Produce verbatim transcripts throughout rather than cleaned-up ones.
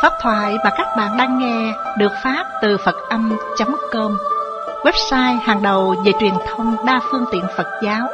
Pháp thoại mà các bạn đang nghe được phát từ Phật âm chấm com, website hàng đầu về truyền thông đa phương tiện Phật giáo.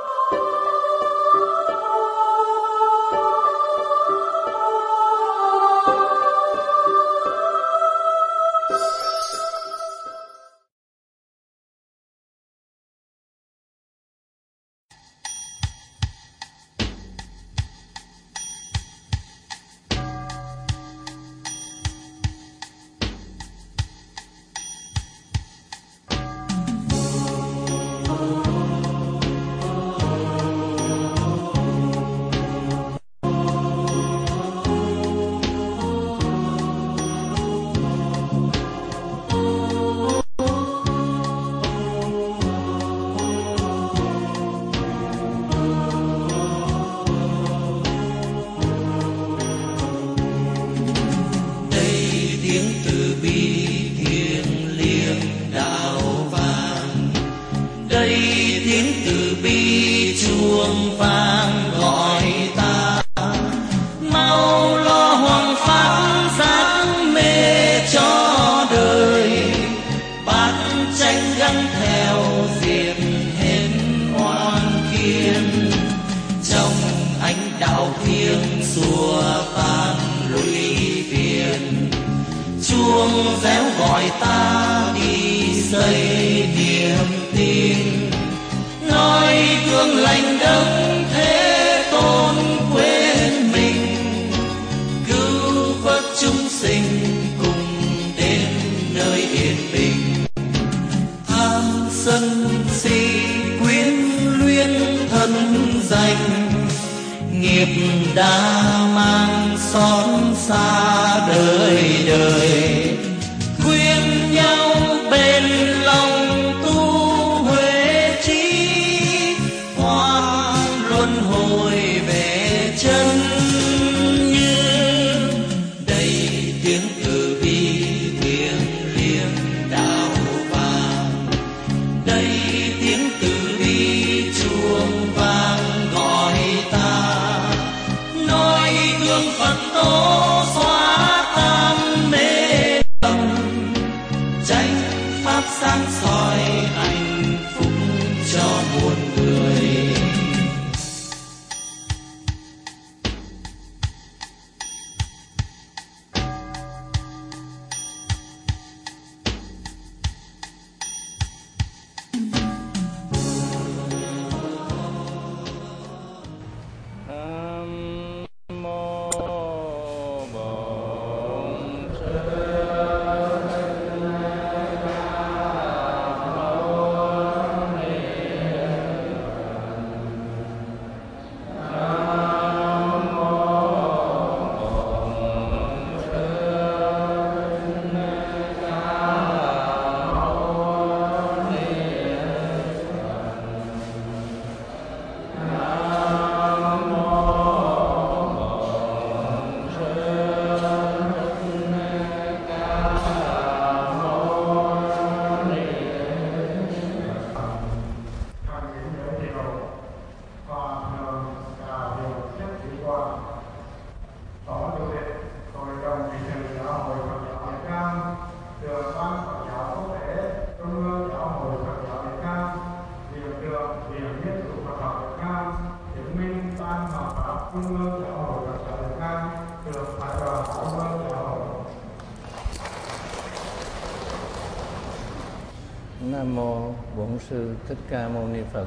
Nam mô Bổn Sư Thích Ca Mâu Ni Phật.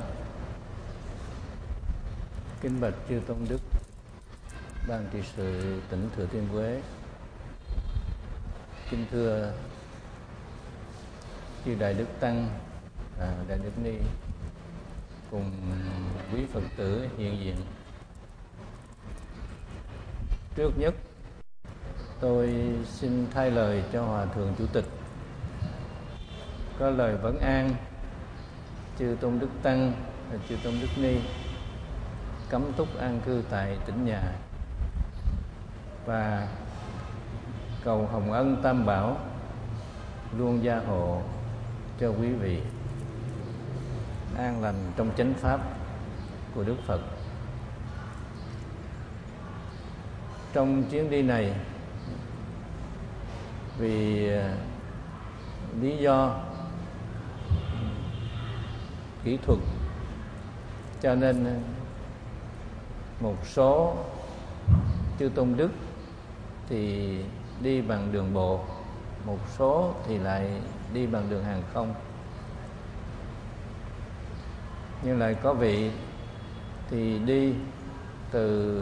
Kính bạch chư tôn đức, ban trị sự tỉnh Thừa Thiên Huế, kính thưa chư đại đức tăng, à, đại đức ni cùng quý Phật tử hiện diện. Trước nhất, tôi xin thay lời cho Hòa Thượng Chủ tịch có lời vấn an chư tôn đức tăng và chư tôn đức ni cấm túc an cư tại tỉnh nhà, và cầu hồng ân tam bảo luôn gia hộ cho quý vị an lành trong chánh pháp của Đức Phật. Trong chuyến đi này, vì lý do kỹ thuật cho nên một số chư tôn đức thì đi bằng đường bộ, một số thì lại đi bằng đường hàng không. Nhưng lại có vị thì đi từ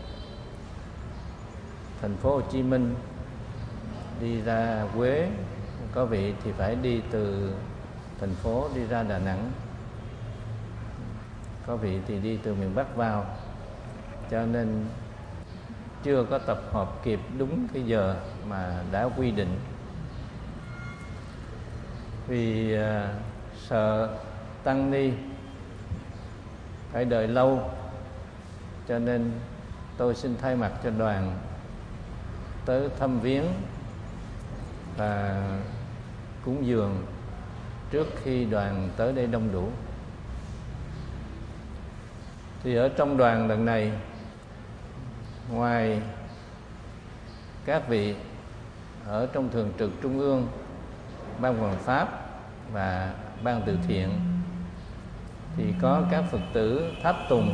thành phố Hồ Chí Minh đi ra Huế, có vị thì phải đi từ thành phố đi ra Đà Nẵng, có vị thì đi từ miền Bắc vào, cho nên chưa có tập hợp kịp đúng cái giờ mà đã quy định. Vì uh, sợ tăng ni phải đợi lâu, cho nên tôi xin thay mặt cho đoàn tới thăm viếng và cúng dường trước khi đoàn tới đây đông đủ. Thì ở trong đoàn lần này, ngoài các vị ở trong thường trực trung ương, ban hoàng pháp và ban từ thiện, thì có các Phật tử tháp tùng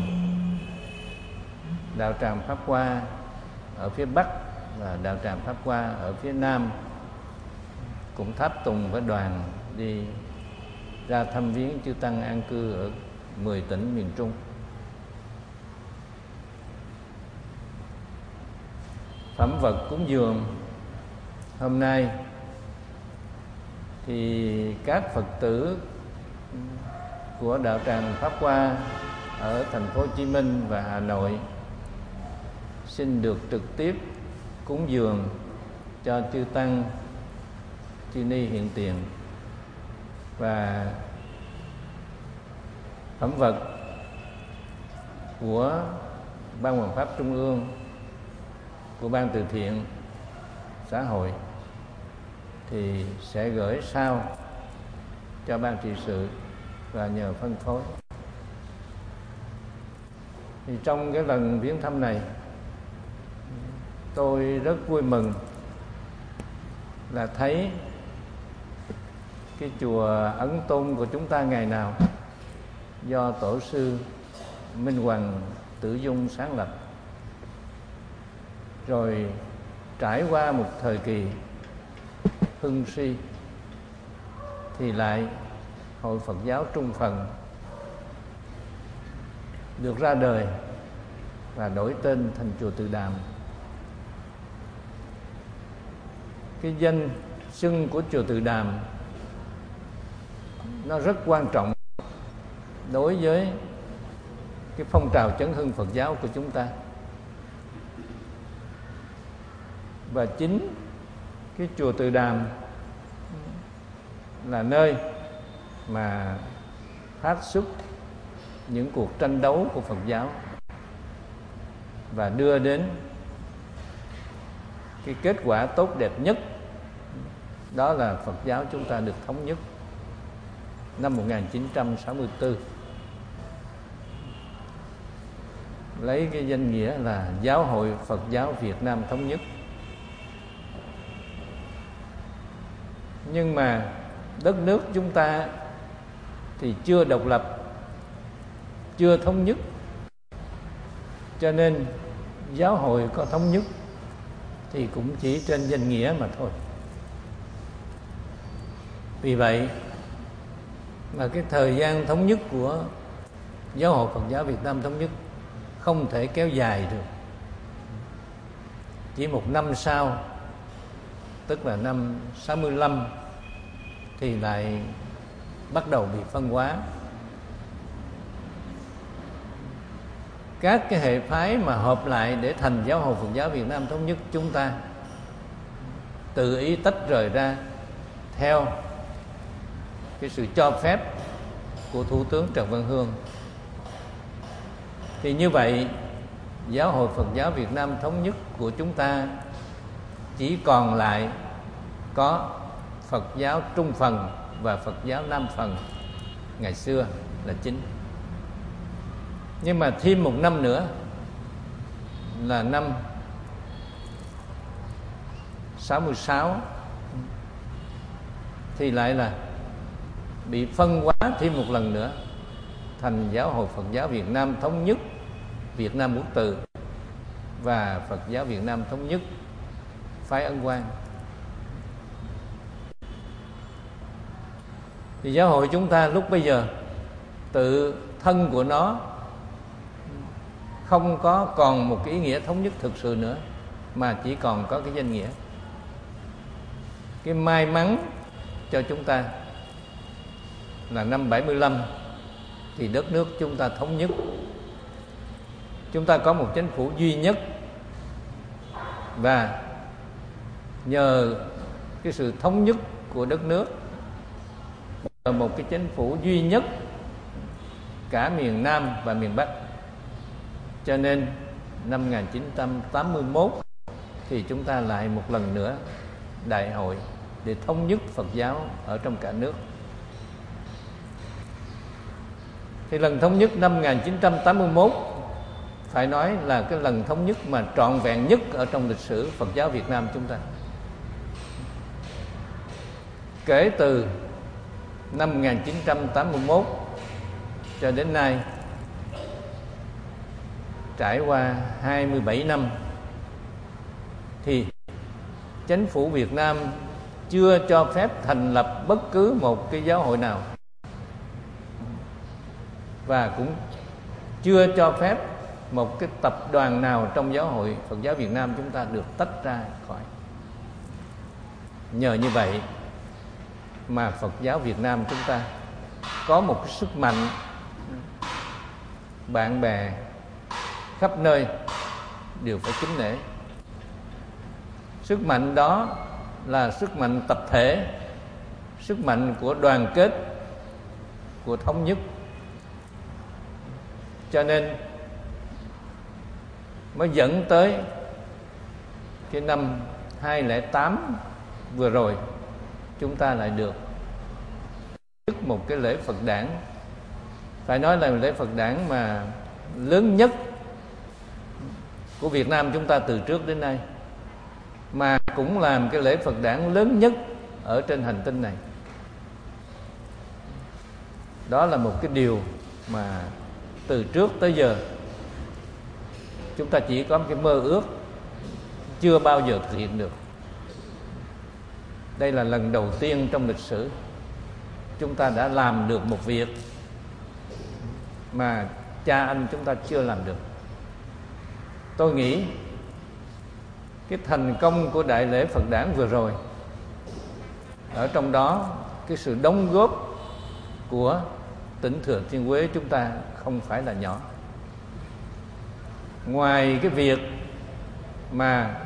đạo tràng Pháp Hoa ở phía Bắc và đạo tràng Pháp Hoa ở phía Nam cũng tháp tùng với đoàn đi ra thăm viếng chư tăng an cư ở mười tỉnh miền Trung. Phẩm vật cúng dường hôm nay thì các Phật tử của đạo tràng Pháp Hoa ở thành phố Hồ Chí Minh và Hà Nội xin được trực tiếp cúng dường cho chư tăng chư ni hiện tiền, và phẩm vật của ban hoàng pháp trung ương, của ban từ thiện xã hội thì sẽ gửi sau cho ban trị sự và nhờ phân phối. Thì trong cái lần viếng thăm này, tôi rất vui mừng là thấy cái chùa Ấn Tôn của chúng ta ngày nào do tổ sư Minh Hoàng Tử Dung sáng lập, rồi trải qua một thời kỳ hưng suy thì lại Hội Phật giáo Trung Phần được ra đời và đổi tên thành chùa Từ Đàm. Cái danh xưng của chùa Từ Đàm nó rất quan trọng đối với cái phong trào chấn hưng Phật giáo của chúng ta. Và chính cái chùa Từ Đàm là nơi mà phát xuất những cuộc tranh đấu của Phật giáo và đưa đến cái kết quả tốt đẹp nhất, đó là Phật giáo chúng ta được thống nhất năm một nghìn chín trăm sáu mươi tư, lấy cái danh nghĩa là Giáo hội Phật giáo Việt Nam thống nhất. Nhưng mà đất nước chúng ta thì chưa độc lập, chưa thống nhất, cho nên giáo hội có thống nhất thì cũng chỉ trên danh nghĩa mà thôi. Vì vậy mà cái thời gian thống nhất của Giáo hội Phật giáo Việt Nam thống nhất không thể kéo dài được. Chỉ một năm sau, tức là năm sáu mươi lăm, thì lại bắt đầu bị phân hóa. Các cái hệ phái mà hợp lại để thành Giáo hội Phật giáo Việt Nam thống nhất chúng ta tự ý tách rời ra theo cái sự cho phép của Thủ tướng Trần Văn Hương. Thì như vậy, Giáo hội Phật giáo Việt Nam thống nhất của chúng ta chỉ còn lại có Phật giáo Trung Phần và Phật giáo Nam Phần ngày xưa là chính. Nhưng mà thêm một năm nữa là năm sáu mươi sáu thì lại là bị phân hóa thêm một lần nữa thành Giáo hội Phật giáo Việt Nam Thống Nhất Việt Nam Quốc Từ và Phật giáo Việt Nam Thống Nhất phái Ấn Quang. Thì giáo hội chúng ta lúc bây giờ tự thân của nó không có còn một cái ý nghĩa thống nhất thực sự nữa, mà chỉ còn có cái danh nghĩa. Cái may mắn cho chúng ta là năm bảy mươi lăm thì đất nước chúng ta thống nhất. Chúng ta có một chính phủ duy nhất, và nhờ cái sự thống nhất của đất nước, một cái chính phủ duy nhất cả miền Nam và miền Bắc, cho nên năm một nghìn chín trăm tám mươi mốt thì chúng ta lại một lần nữa đại hội để thống nhất Phật giáo ở trong cả nước. Thì lần thống nhất năm một nghìn chín trăm tám mươi mốt phải nói là cái lần thống nhất mà trọn vẹn nhất ở trong lịch sử Phật giáo Việt Nam chúng ta. Kể từ năm một nghìn chín trăm tám mươi mốt cho đến nay, trải qua hai mươi bảy năm, thì chính phủ Việt Nam chưa cho phép thành lập bất cứ một cái giáo hội nào, và cũng chưa cho phép một cái tập đoàn nào trong giáo hội Phật giáo Việt Nam chúng ta được tách ra khỏi. Nhờ như vậy mà Phật giáo Việt Nam chúng ta có một cái sức mạnh, bạn bè khắp nơi đều phải kính nể. Sức mạnh đó là sức mạnh tập thể, sức mạnh của đoàn kết, của thống nhất. Cho nên mới dẫn tới cái năm hai không không tám vừa rồi, chúng ta lại được tổ chức một cái lễ Phật đản, phải nói là lễ Phật đản mà lớn nhất của Việt Nam chúng ta từ trước đến nay, mà cũng làm cái lễ Phật đản lớn nhất ở trên hành tinh này. Đó là một cái điều mà từ trước tới giờ chúng ta chỉ có một cái mơ ước, chưa bao giờ thực hiện được. Đây là lần đầu tiên trong lịch sử chúng ta đã làm được một việc mà cha anh chúng ta chưa làm được. Tôi nghĩ cái thành công của đại lễ Phật đản vừa rồi, ở trong đó cái sự đóng góp của tỉnh Thừa Thiên Huế chúng ta không phải là nhỏ. Ngoài cái việc mà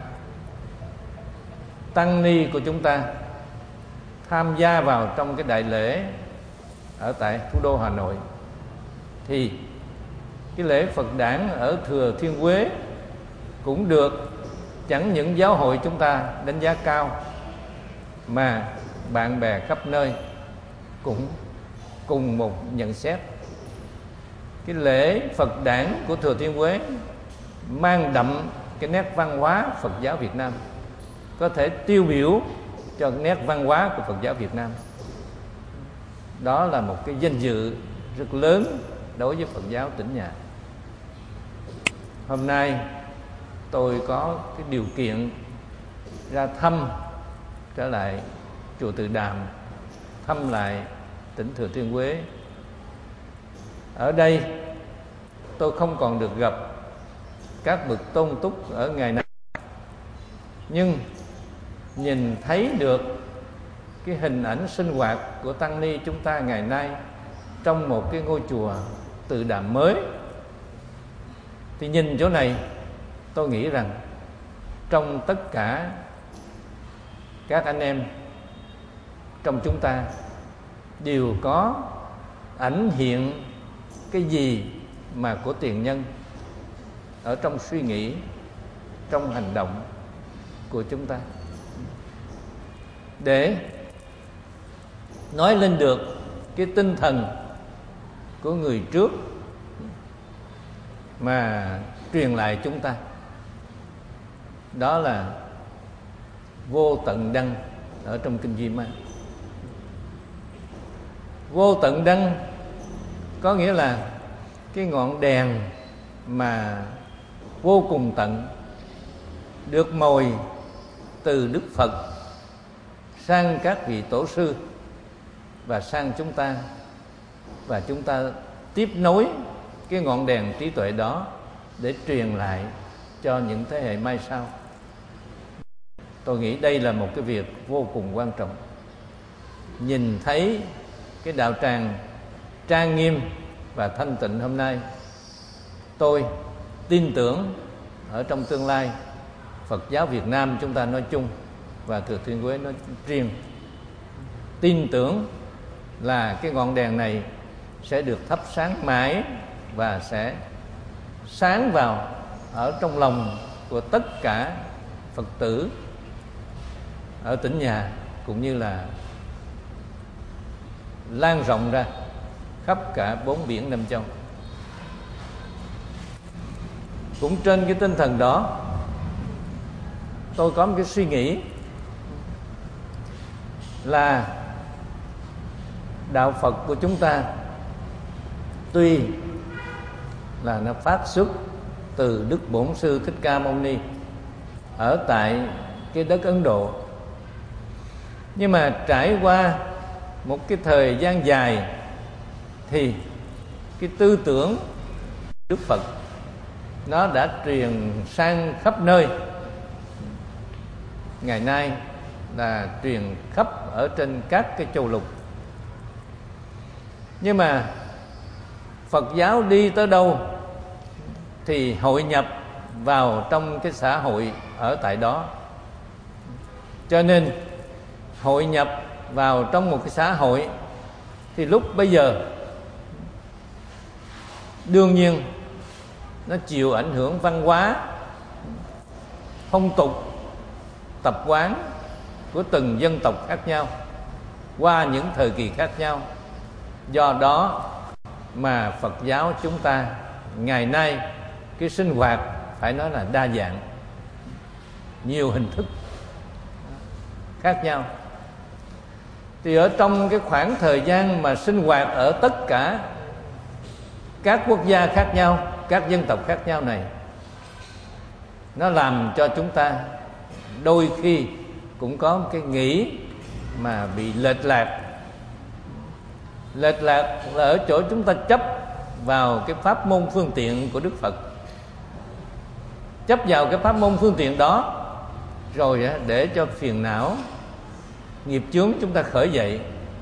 tăng ni của chúng ta tham gia vào trong cái đại lễ ở tại thủ đô Hà Nội, thì cái lễ Phật đản ở Thừa Thiên Huế cũng được chẳng những giáo hội chúng ta đánh giá cao, mà bạn bè khắp nơi cũng cùng một nhận xét. Cái lễ Phật đản của Thừa Thiên Huế mang đậm cái nét văn hóa Phật giáo Việt Nam, có thể tiêu biểu cho nét văn hóa của Phật giáo Việt Nam. Đó là một cái danh dự rất lớn đối với Phật giáo tỉnh nhà. Hôm nay tôi có cái điều kiện ra thăm trở lại chùa Từ Đàm, thăm lại tỉnh Thừa Thiên Huế. Ở đây tôi không còn được gặp các bậc tôn túc ở ngày nay, nhưng nhìn thấy được cái hình ảnh sinh hoạt của tăng ni chúng ta ngày nay trong một cái ngôi chùa Từ Đàm mới, thì nhìn chỗ này tôi nghĩ rằng trong tất cả các anh em trong chúng ta đều có ảnh hiện cái gì mà của tiền nhân ở trong suy nghĩ, trong hành động của chúng ta, để nói lên được cái tinh thần của người trước mà truyền lại chúng ta. Đó là vô tận đăng ở trong kinh Di Ma. Vô tận đăng có nghĩa là cái ngọn đèn mà vô cùng tận, được mồi từ Đức Phật sang các vị tổ sư và sang chúng ta, và chúng ta tiếp nối cái ngọn đèn trí tuệ đó để truyền lại cho những thế hệ mai sau. Tôi nghĩ đây là một cái việc vô cùng quan trọng. Nhìn thấy cái đạo tràng trang nghiêm và thanh tịnh hôm nay, tôi tin tưởng ở trong tương lai, Phật giáo Việt Nam chúng ta nói chung và Thừa Thiên Huế nói riêng, tin tưởng là cái ngọn đèn này sẽ được thắp sáng mãi và sẽ sáng vào ở trong lòng của tất cả Phật tử ở tỉnh nhà, cũng như là lan rộng ra khắp cả bốn biển năm châu. Cũng trên cái tinh thần đó, tôi có một cái suy nghĩ là đạo Phật của chúng ta tuy là nó phát xuất từ Đức Bổn Sư Thích Ca Mâu Ni ở tại cái đất Ấn Độ, nhưng mà trải qua một cái thời gian dài thì cái tư tưởng Đức Phật nó đã truyền sang khắp nơi. Ngày nay là truyền khắp ở trên các cái châu lục. Nhưng mà Phật giáo đi tới đâu thì hội nhập vào trong cái xã hội ở tại đó. Cho nên hội nhập vào trong một cái xã hội thì lúc bây giờ đương nhiên nó chịu ảnh hưởng văn hóa, phong tục, tập quán của từng dân tộc khác nhau qua những thời kỳ khác nhau. Do đó mà Phật giáo chúng ta ngày nay cái sinh hoạt phải nói là đa dạng, nhiều hình thức khác nhau. Thì ở trong cái khoảng thời gian mà sinh hoạt ở tất cả các quốc gia khác nhau, các dân tộc khác nhau này, nó làm cho chúng ta đôi khi cũng có một cái nghĩ mà bị lệch lạc. Lệch lạc là ở chỗ chúng ta chấp vào cái pháp môn phương tiện của Đức Phật, chấp vào cái pháp môn phương tiện đó, rồi để cho phiền não, nghiệp chướng chúng ta khởi dậy.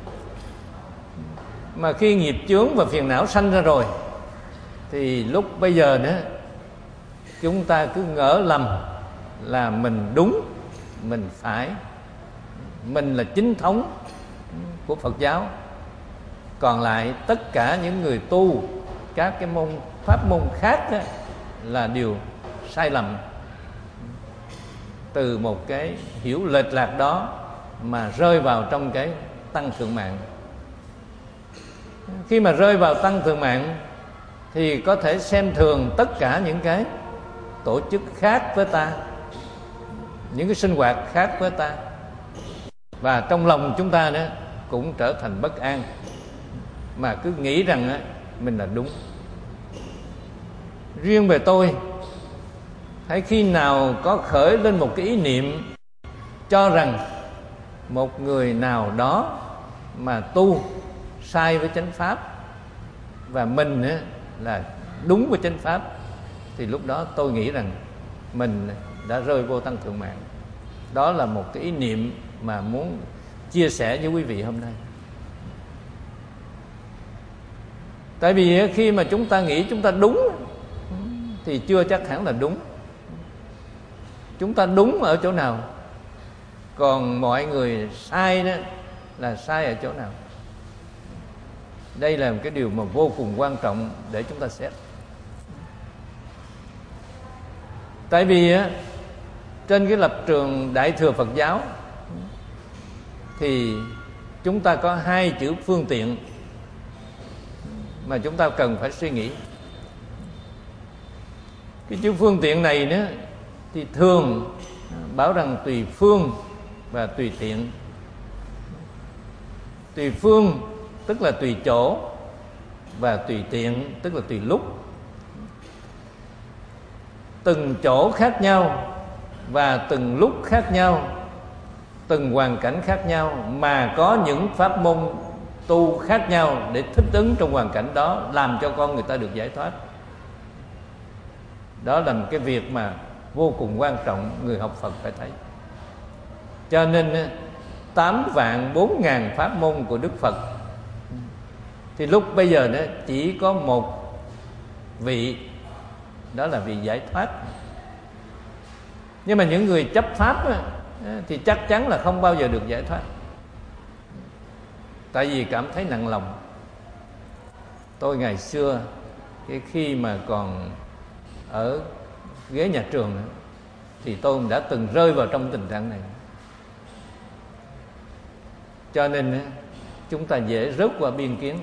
Mà khi nghiệp chướng và phiền não sanh ra rồi thì lúc bây giờ nữa chúng ta cứ ngỡ lầm là mình đúng, mình phải, mình là chính thống của Phật giáo. Còn lại tất cả những người tu các cái môn pháp môn khác đó là điều sai lầm. Từ một cái hiểu lệch lạc đó mà rơi vào trong cái tăng thượng mạng. Khi mà rơi vào tăng thượng mạng thì có thể xem thường tất cả những cái tổ chức khác với ta, những cái sinh hoạt khác với ta, và trong lòng chúng ta đó cũng trở thành bất an, mà cứ nghĩ rằng á, mình là đúng. Riêng về tôi, hãy khi nào có khởi lên một cái ý niệm cho rằng một người nào đó mà tu sai với chánh pháp và mình á, là đúng với chánh pháp, thì lúc đó tôi nghĩ rằng mình đã rơi vô tăng thượng mạng. Đó là một cái ý niệm mà muốn chia sẻ với quý vị hôm nay. Tại vì khi mà chúng ta nghĩ chúng ta đúng thì chưa chắc hẳn là đúng. Chúng ta đúng ở chỗ nào, còn mọi người sai đó là sai ở chỗ nào. Đây là một cái điều mà vô cùng quan trọng để chúng ta xét. Tại vì á, trên cái lập trường Đại thừa Phật giáo thì chúng ta có hai chữ phương tiện mà chúng ta cần phải suy nghĩ. Cái chữ phương tiện này nữa thì thường bảo rằng tùy phương và tùy tiện. Tùy phương tức là tùy chỗ, và tùy tiện tức là tùy lúc. Từng chỗ khác nhau và từng lúc khác nhau, từng hoàn cảnh khác nhau, mà có những pháp môn tu khác nhau để thích ứng trong hoàn cảnh đó, làm cho con người ta được giải thoát. Đó là một cái việc mà vô cùng quan trọng người học Phật phải thấy. Cho nên tám vạn bốn ngàn pháp môn của Đức Phật, thì lúc bây giờ đó chỉ có một vị, đó là vị giải thoát. Nhưng mà những người chấp pháp đó, thì chắc chắn là không bao giờ được giải thoát, tại vì cảm thấy nặng lòng. Tôi ngày xưa cái khi mà còn ở ghế nhà trường thì tôi đã từng rơi vào trong tình trạng này. Cho nên chúng ta dễ rớt qua biên kiến.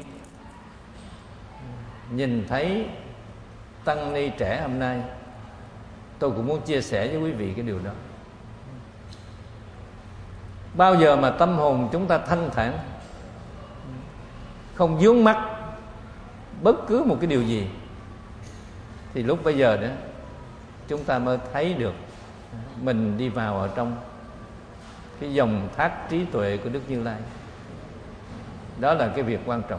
Nhìn thấy tăng ni trẻ hôm nay, tôi cũng muốn chia sẻ với quý vị cái điều đó. Bao giờ mà tâm hồn chúng ta thanh thản, không vướng mắc bất cứ một cái điều gì, thì lúc bây giờ đó chúng ta mới thấy được mình đi vào ở trong cái dòng thác trí tuệ của Đức Như Lai. Đó là cái việc quan trọng.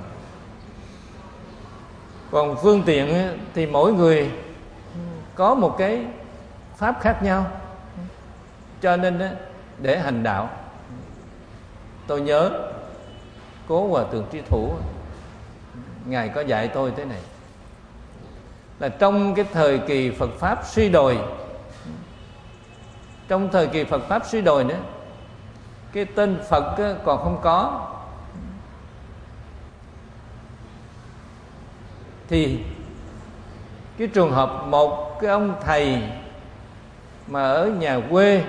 Còn phương tiện thì mỗi người có một cái pháp khác nhau. Cho nên để hành đạo, tôi nhớ Cố Hòa Thượng Trí Thủ, Ngài có dạy tôi thế này, là trong cái thời kỳ Phật Pháp suy đồi, trong thời kỳ Phật Pháp suy đồi nữa, cái tên Phật còn không có, thì cái trường hợp một cái ông thầy mà ở nhà quê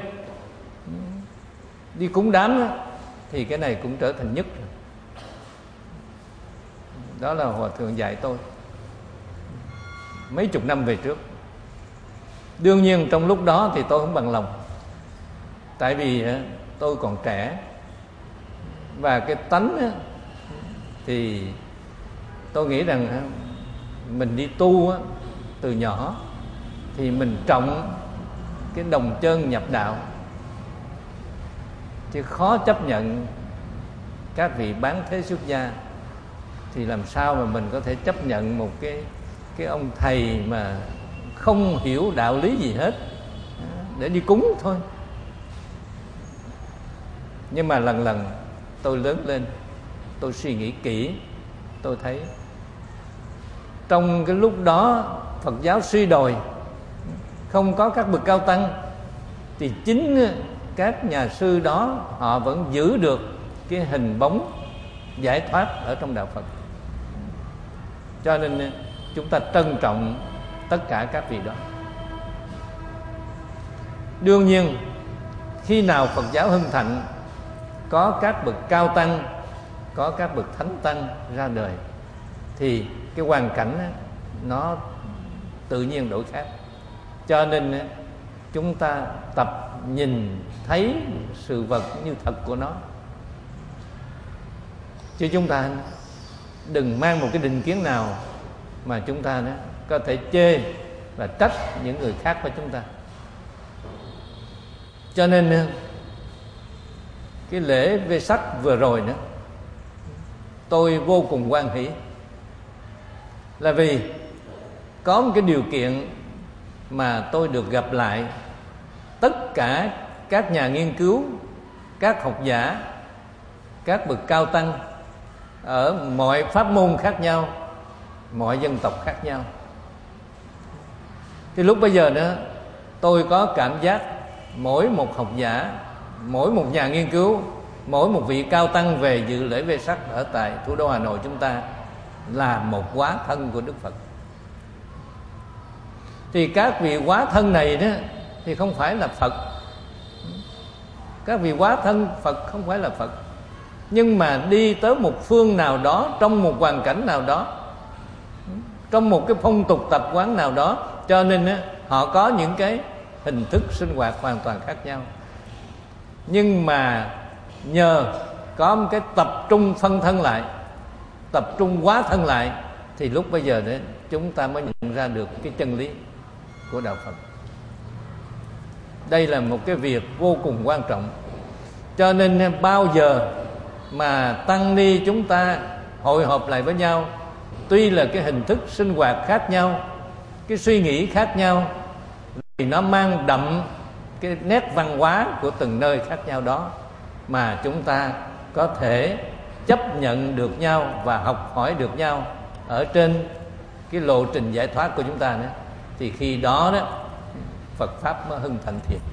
đi cúng đám đó, thì cái này cũng trở thành nhất. Đó là Hòa Thượng dạy tôi mấy chục năm về trước. Đương nhiên trong lúc đó thì tôi không bằng lòng, tại vì tôi còn trẻ, và cái tánh thì tôi nghĩ rằng mình đi tu từ nhỏ thì mình trọng cái đồng chân nhập đạo, chứ khó chấp nhận các vị bán thế xuất gia. Thì làm sao mà mình có thể chấp nhận một cái cái ông thầy mà không hiểu đạo lý gì hết để đi cúng thôi. Nhưng mà lần lần tôi lớn lên, tôi suy nghĩ kỹ, tôi thấy trong cái lúc đó Phật giáo suy đồi, không có các bậc cao tăng, thì chính các nhà sư đó họ vẫn giữ được cái hình bóng giải thoát ở trong đạo Phật. Cho nên chúng ta trân trọng tất cả các vị đó. Đương nhiên khi nào Phật giáo hưng thịnh, có các bậc cao tăng, có các bậc thánh tăng ra đời, thì cái hoàn cảnh nó tự nhiên đổi khác. Cho nên chúng ta tập nhìn thấy sự vật như thật của nó, chứ chúng ta đừng mang một cái định kiến nào mà chúng ta đó có thể chê và trách những người khác với chúng ta. Cho nên cái lễ Vesak vừa rồi nữa, tôi vô cùng hoan hỷ, là vì có một cái điều kiện mà tôi được gặp lại tất cả các nhà nghiên cứu, các học giả, các bậc cao tăng ở mọi pháp môn khác nhau, mọi dân tộc khác nhau. Thì lúc bây giờ nữa tôi có cảm giác mỗi một học giả, mỗi một nhà nghiên cứu, mỗi một vị cao tăng về dự lễ Vesak ở tại thủ đô Hà Nội chúng ta là một hóa thân của Đức Phật. Thì các vị hóa thân này đó thì không phải là Phật. Các vị hóa thân Phật không phải là Phật, nhưng mà đi tới một phương nào đó, trong một hoàn cảnh nào đó, trong một cái phong tục tập quán nào đó, cho nên á, họ có những cái hình thức sinh hoạt hoàn toàn khác nhau. Nhưng mà nhờ có một cái tập trung phân thân lại, tập trung quá thân lại, thì lúc bây giờ đấy chúng ta mới nhận ra được cái chân lý của đạo Phật. Đây là một cái việc vô cùng quan trọng. Cho nên bao giờ mà tăng ni chúng ta hội họp lại với nhau, tuy là cái hình thức sinh hoạt khác nhau, cái suy nghĩ khác nhau, thì nó mang đậm cái nét văn hóa của từng nơi khác nhau đó, mà chúng ta có thể chấp nhận được nhau và học hỏi được nhau ở trên cái lộ trình giải thoát của chúng ta nữa, thì khi đó đó Phật pháp mới hưng thịnh thiệt.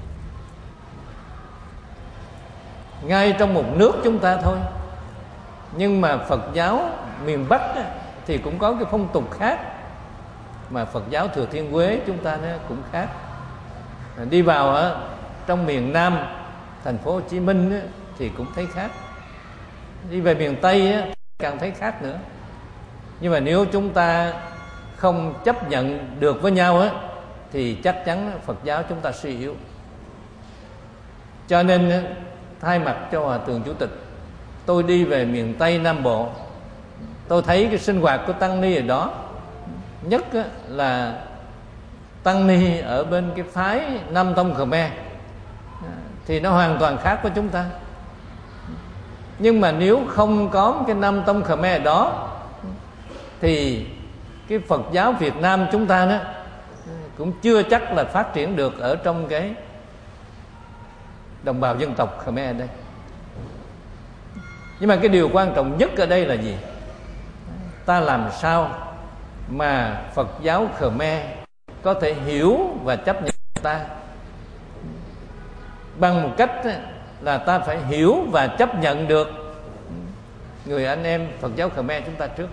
Ngay trong một nước chúng ta thôi, nhưng mà Phật giáo miền Bắc á, thì cũng có cái phong tục khác, mà Phật giáo Thừa Thiên Huế chúng ta nó cũng khác. Đi vào á, trong miền Nam thành phố Hồ Chí Minh á, thì cũng thấy khác. Đi về miền Tây á, càng thấy khác nữa. Nhưng mà nếu chúng ta không chấp nhận được với nhau á, thì chắc chắn Phật giáo chúng ta suy yếu. Cho nên thay mặt cho Hòa Thượng Chủ tịch, tôi đi về miền Tây Nam Bộ, tôi thấy cái sinh hoạt của tăng ni ở đó, nhất là tăng ni ở bên cái phái Nam Tông Khmer, thì nó hoàn toàn khác với chúng ta. Nhưng mà nếu không có cái Nam Tông Khmer đó, thì cái Phật giáo Việt Nam chúng ta đó cũng chưa chắc là phát triển được ở trong cái đồng bào dân tộc Khmer đây. Nhưng mà cái điều quan trọng nhất ở đây là gì? Ta làm sao mà Phật giáo Khmer có thể hiểu và chấp nhận ta, bằng một cách là ta phải hiểu và chấp nhận được người anh em Phật giáo Khmer chúng ta trước.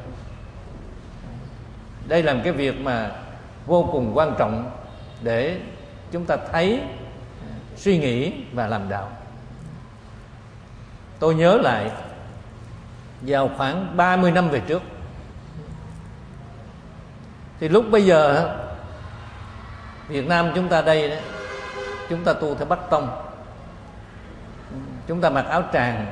Đây là một cái việc mà vô cùng quan trọng để chúng ta thấy, suy nghĩ và làm đạo. Tôi nhớ lại vào khoảng ba mươi năm về trước, thì lúc bây giờ Việt Nam chúng ta đây đó, chúng ta tu theo Bắc Tông, chúng ta mặc áo tràng,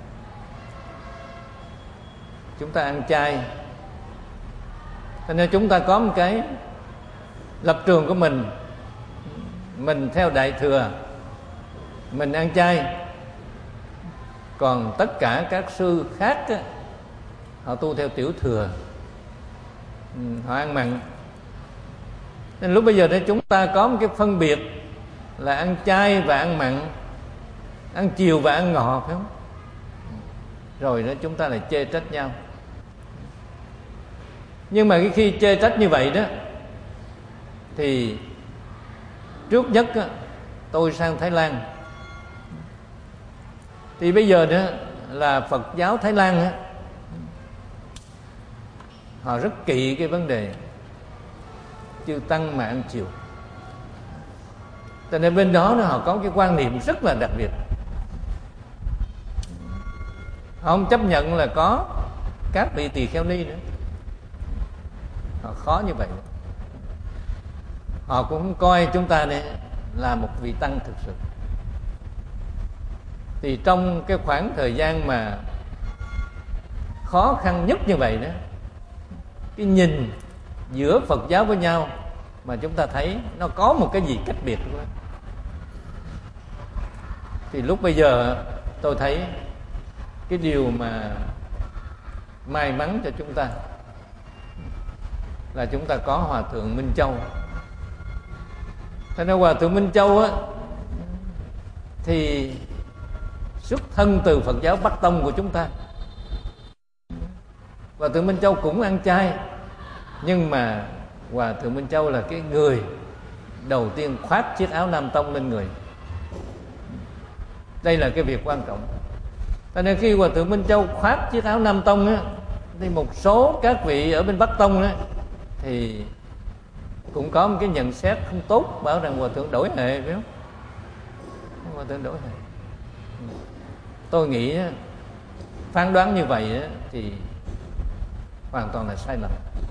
chúng ta ăn chay, cho nên chúng ta có một cái lập trường của mình. Mình theo Đại Thừa, mình ăn chay, còn tất cả các sư khác á, họ tu theo Tiểu Thừa, họ ăn mặn. Nên lúc bây giờ chúng ta có một cái phân biệt là ăn chay và ăn mặn, ăn chiều và ăn ngọt, phải không? Rồi đó chúng ta lại chê trách nhau. Nhưng mà khi chê trách như vậy đó, thì trước nhất á, tôi sang Thái Lan, thì bây giờ đó là Phật giáo Thái Lan á, họ rất kỵ cái vấn đề chư tăng mà ăn chiều. Cho nên bên đó nó họ có cái quan niệm rất là đặc biệt. Họ không chấp nhận là có các vị tỳ kheo ni nữa. Họ khó như vậy. Họ cũng không coi chúng ta này là một vị tăng thực sự. Thì trong cái khoảng thời gian mà khó khăn nhất như vậy đó, cái nhìn giữa Phật giáo với nhau mà chúng ta thấy nó có một cái gì cách biệt đó. Thì lúc bây giờ tôi thấy cái điều mà may mắn cho chúng ta là chúng ta có Hòa Thượng Minh Châu. Thế nên Hòa Thượng Minh Châu á, thì xuất thân từ Phật giáo Bắc Tông của chúng ta. Hòa Thượng Minh Châu cũng ăn chay, nhưng mà Hòa Thượng Minh Châu là cái người đầu tiên khoác chiếc áo Nam Tông lên người. Đây là cái việc quan trọng. Cho nên khi Hòa Thượng Minh Châu khoác chiếc áo Nam Tông á, thì một số các vị ở bên Bắc Tông á, thì cũng có một cái nhận xét không tốt, bảo rằng Hòa Thượng đổi hệ, phải không? Hòa Thượng đổi hệ. Tôi nghĩ phán đoán như vậy thì hoàn toàn là sai lầm.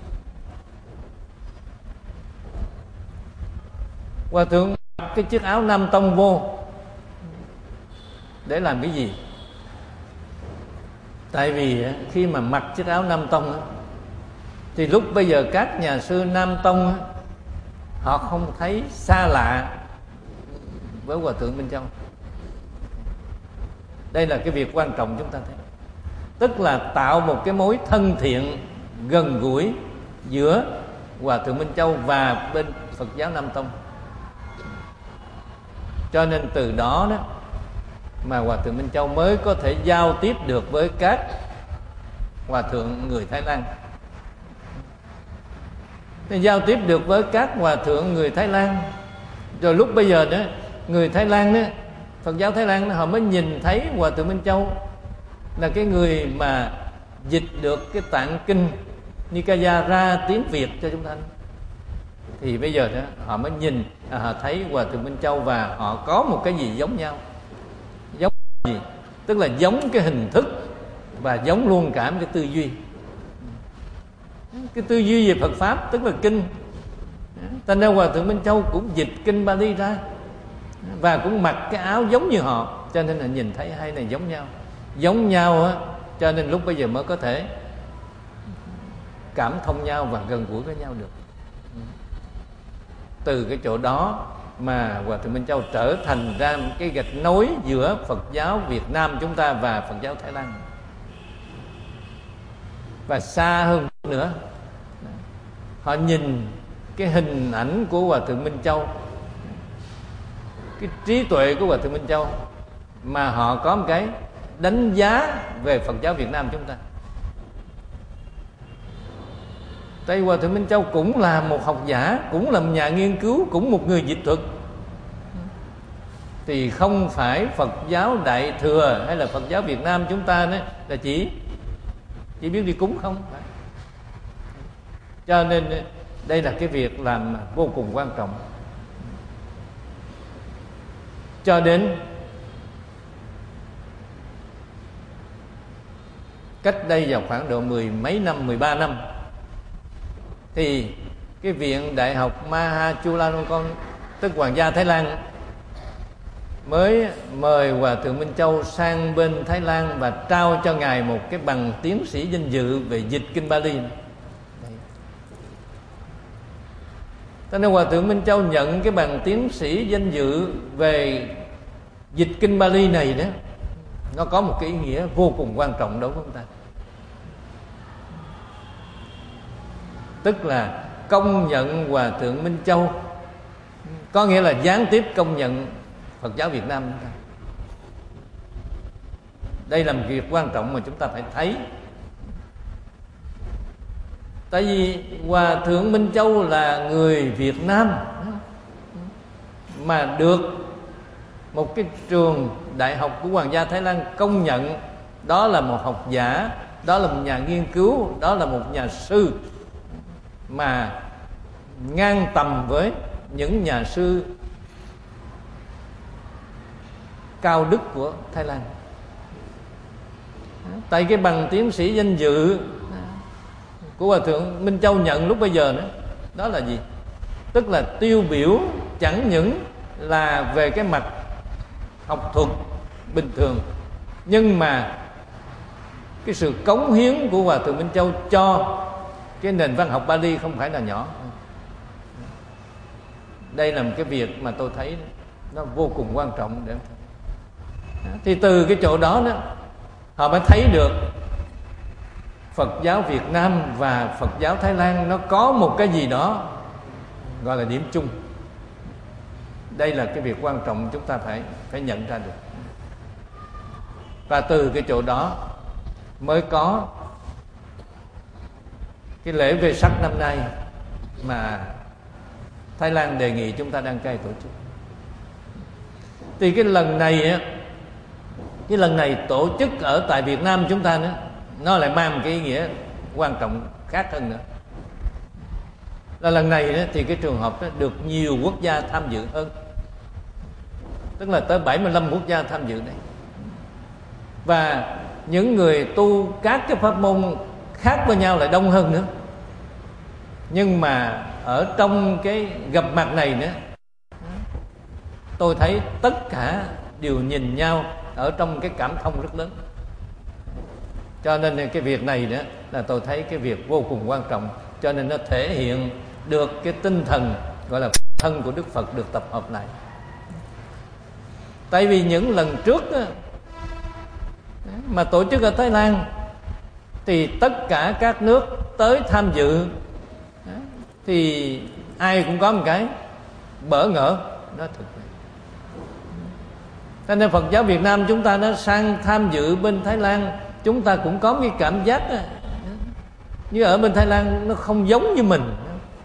Hòa Thượng mặc cái chiếc áo Nam Tông vô để làm cái gì? Tại vì khi mà mặc chiếc áo Nam Tông thì lúc bây giờ các nhà sư Nam Tông họ không thấy xa lạ với Hòa Thượng Minh Châu. Đây là cái việc quan trọng chúng ta thấy, tức là tạo một cái mối thân thiện gần gũi giữa Hòa Thượng Minh Châu và bên Phật giáo Nam Tông. Cho nên từ đó đó mà Hòa Thượng Minh Châu mới có thể giao tiếp được với các Hòa Thượng người Thái Lan. Thì giao tiếp được với các Hòa Thượng người Thái Lan, rồi lúc bây giờ đó người Thái Lan đó, Phật giáo Thái Lan đó, họ mới nhìn thấy Hòa Thượng Minh Châu là cái người mà dịch được cái tạng kinh Nikaya ra tiếng Việt cho chúng ta. Thì bây giờ đó họ mới nhìn, à, họ thấy Hòa Thượng Minh Châu và họ có một cái gì giống nhau. Giống gì? Tức là giống cái hình thức và giống luôn cả cái tư duy. Cái tư duy về Phật Pháp tức là kinh. Thành ra Hòa Thượng Minh Châu cũng dịch kinh Bali ra và cũng mặc cái áo giống như họ, cho nên là nhìn thấy hai này giống nhau. Giống nhau á, cho nên lúc bây giờ mới có thể cảm thông nhau và gần gũi với nhau được. Từ cái chỗ đó mà Hòa Thượng Minh Châu trở thành ra cái gạch nối giữa Phật giáo Việt Nam chúng ta và Phật giáo Thái Lan. Và xa hơn nữa, họ nhìn cái hình ảnh của Hòa Thượng Minh Châu, cái trí tuệ của Hòa Thượng Minh Châu, mà họ có một cái đánh giá về Phật giáo Việt Nam chúng ta. Tại Hòa Thượng Minh Châu cũng là một học giả, cũng là một nhà nghiên cứu, cũng một người dịch thuật. Thì không phải Phật giáo Đại Thừa hay là Phật giáo Việt Nam chúng ta đó là chỉ chỉ biết đi cúng không phải. Cho nên đây là cái việc làm vô cùng quan trọng. Cho đến cách đây vào khoảng độ mười mấy năm, mười ba năm, thì cái viện Đại học Mahachulankon, tức Hoàng gia Thái Lan, mới mời Hòa Thượng Minh Châu sang bên Thái Lan và trao cho ngài một cái bằng tiến sĩ danh dự về dịch kinh Bali. Cho nên Hòa Thượng Minh Châu nhận cái bằng tiến sĩ danh dự về dịch kinh Bali này đó, nó có một cái ý nghĩa vô cùng quan trọng đối với chúng ta. Tức là công nhận Hòa Thượng Minh Châu, có nghĩa là gián tiếp công nhận Phật giáo Việt Nam chúng ta. Đây là một việc quan trọng mà chúng ta phải thấy. Tại vì Hòa Thượng Minh Châu là người Việt Nam mà được một cái trường đại học của Hoàng gia Thái Lan công nhận đó là một học giả, đó là một nhà nghiên cứu, đó là một nhà sư mà ngang tầm với những nhà sư cao đức của Thái Lan. Tại cái bằng tiến sĩ danh dự của Hòa Thượng Minh Châu nhận lúc bây giờ nữa, đó là gì? Tức là tiêu biểu chẳng những là về cái mặt học thuật bình thường, nhưng mà cái sự cống hiến của Hòa Thượng Minh Châu cho cái nền văn học Bali không phải là nhỏ. Đây là một cái việc mà tôi thấy nó vô cùng quan trọng. Để thì từ cái chỗ đó, đó họ mới thấy được Phật giáo Việt Nam và Phật giáo Thái Lan nó có một cái gì đó gọi là điểm chung. Đây là cái việc quan trọng chúng ta phải phải nhận ra được. Và từ cái chỗ đó mới có cái lễ Vesak năm nay mà Thái Lan đề nghị chúng ta đăng cai tổ chức. Thì cái lần này á, cái lần này tổ chức ở tại Việt Nam chúng ta nữa, nó lại mang một cái ý nghĩa quan trọng khác hơn nữa. Là lần này đó, thì cái trường hợp đó được nhiều quốc gia tham dự hơn, tức là tới bảy mươi lăm quốc gia tham dự đây. Và những người tu các cái pháp môn khác với nhau lại đông hơn nữa. Nhưng mà ở trong cái gặp mặt này nữa, tôi thấy tất cả đều nhìn nhau ở trong cái cảm thông rất lớn. Cho nên cái việc này đó là tôi thấy cái việc vô cùng quan trọng, cho nên nó thể hiện được cái tinh thần gọi là thân của Đức Phật được tập hợp lại. Tại vì những lần trước đó, mà tổ chức ở Thái Lan thì tất cả các nước tới tham dự thì ai cũng có một cái bỡ ngỡ đó thực. Cho nên Phật giáo Việt Nam chúng ta nó sang tham dự bên Thái Lan, chúng ta cũng có cái cảm giác đó, như ở bên Thái Lan nó không giống như mình.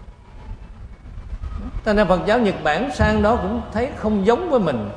Cho nên Phật giáo Nhật Bản sang đó cũng thấy không giống với mình.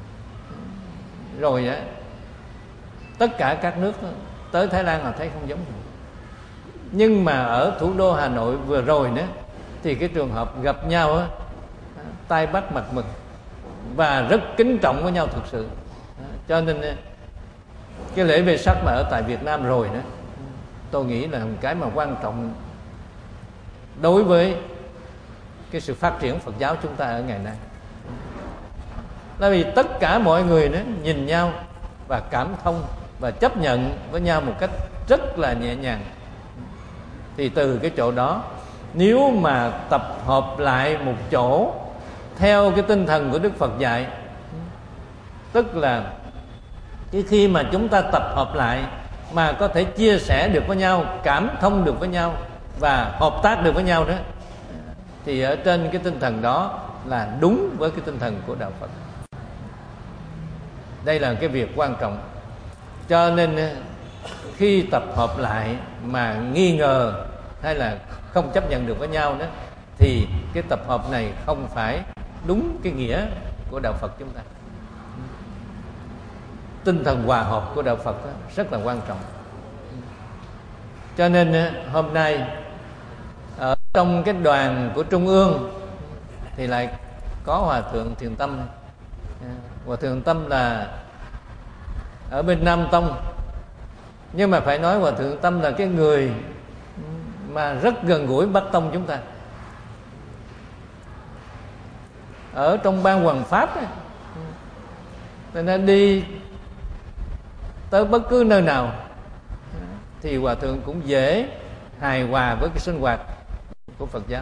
Rồi á, tất cả các nước đó, tới Thái Lan là thấy không giống mình. Nhưng mà ở thủ đô Hà Nội vừa rồi nữa thì cái trường hợp gặp nhau á, tay bắt mặt mừng và rất kính trọng với nhau thực sự. Cho nên cái lễ Về Sắc mà ở tại Việt Nam rồi đó, tôi nghĩ là một cái mà quan trọng đối với cái sự phát triển Phật giáo chúng ta ở ngày nay. Là vì tất cả mọi người đó nhìn nhau và cảm thông và chấp nhận với nhau một cách rất là nhẹ nhàng. Thì từ cái chỗ đó, nếu mà tập hợp lại một chỗ theo cái tinh thần của Đức Phật dạy, tức là cái khi mà chúng ta tập hợp lại mà có thể chia sẻ được với nhau, cảm thông được với nhau và hợp tác được với nhau đó, thì ở trên cái tinh thần đó là đúng với cái tinh thần của Đạo Phật. Đây là cái việc quan trọng. Cho nên khi tập hợp lại mà nghi ngờ hay là không chấp nhận được với nhau đó, thì cái tập hợp này không phải đúng cái nghĩa của Đạo Phật chúng ta. Tinh thần hòa hợp của Đạo Phật đó rất là quan trọng. Cho nên hôm nay ở trong cái đoàn của Trung ương thì lại có Hòa Thượng Thiền Tâm. Hòa Thượng Tâm là ở bên Nam Tông, nhưng mà phải nói Hòa Thượng Tâm là cái người mà rất gần gũi Bắc Tông chúng ta. Ở trong ban Hoằng Pháp ấy, cho nên đi tới bất cứ nơi nào thì Hòa Thượng cũng dễ hài hòa với cái sinh hoạt của Phật giáo.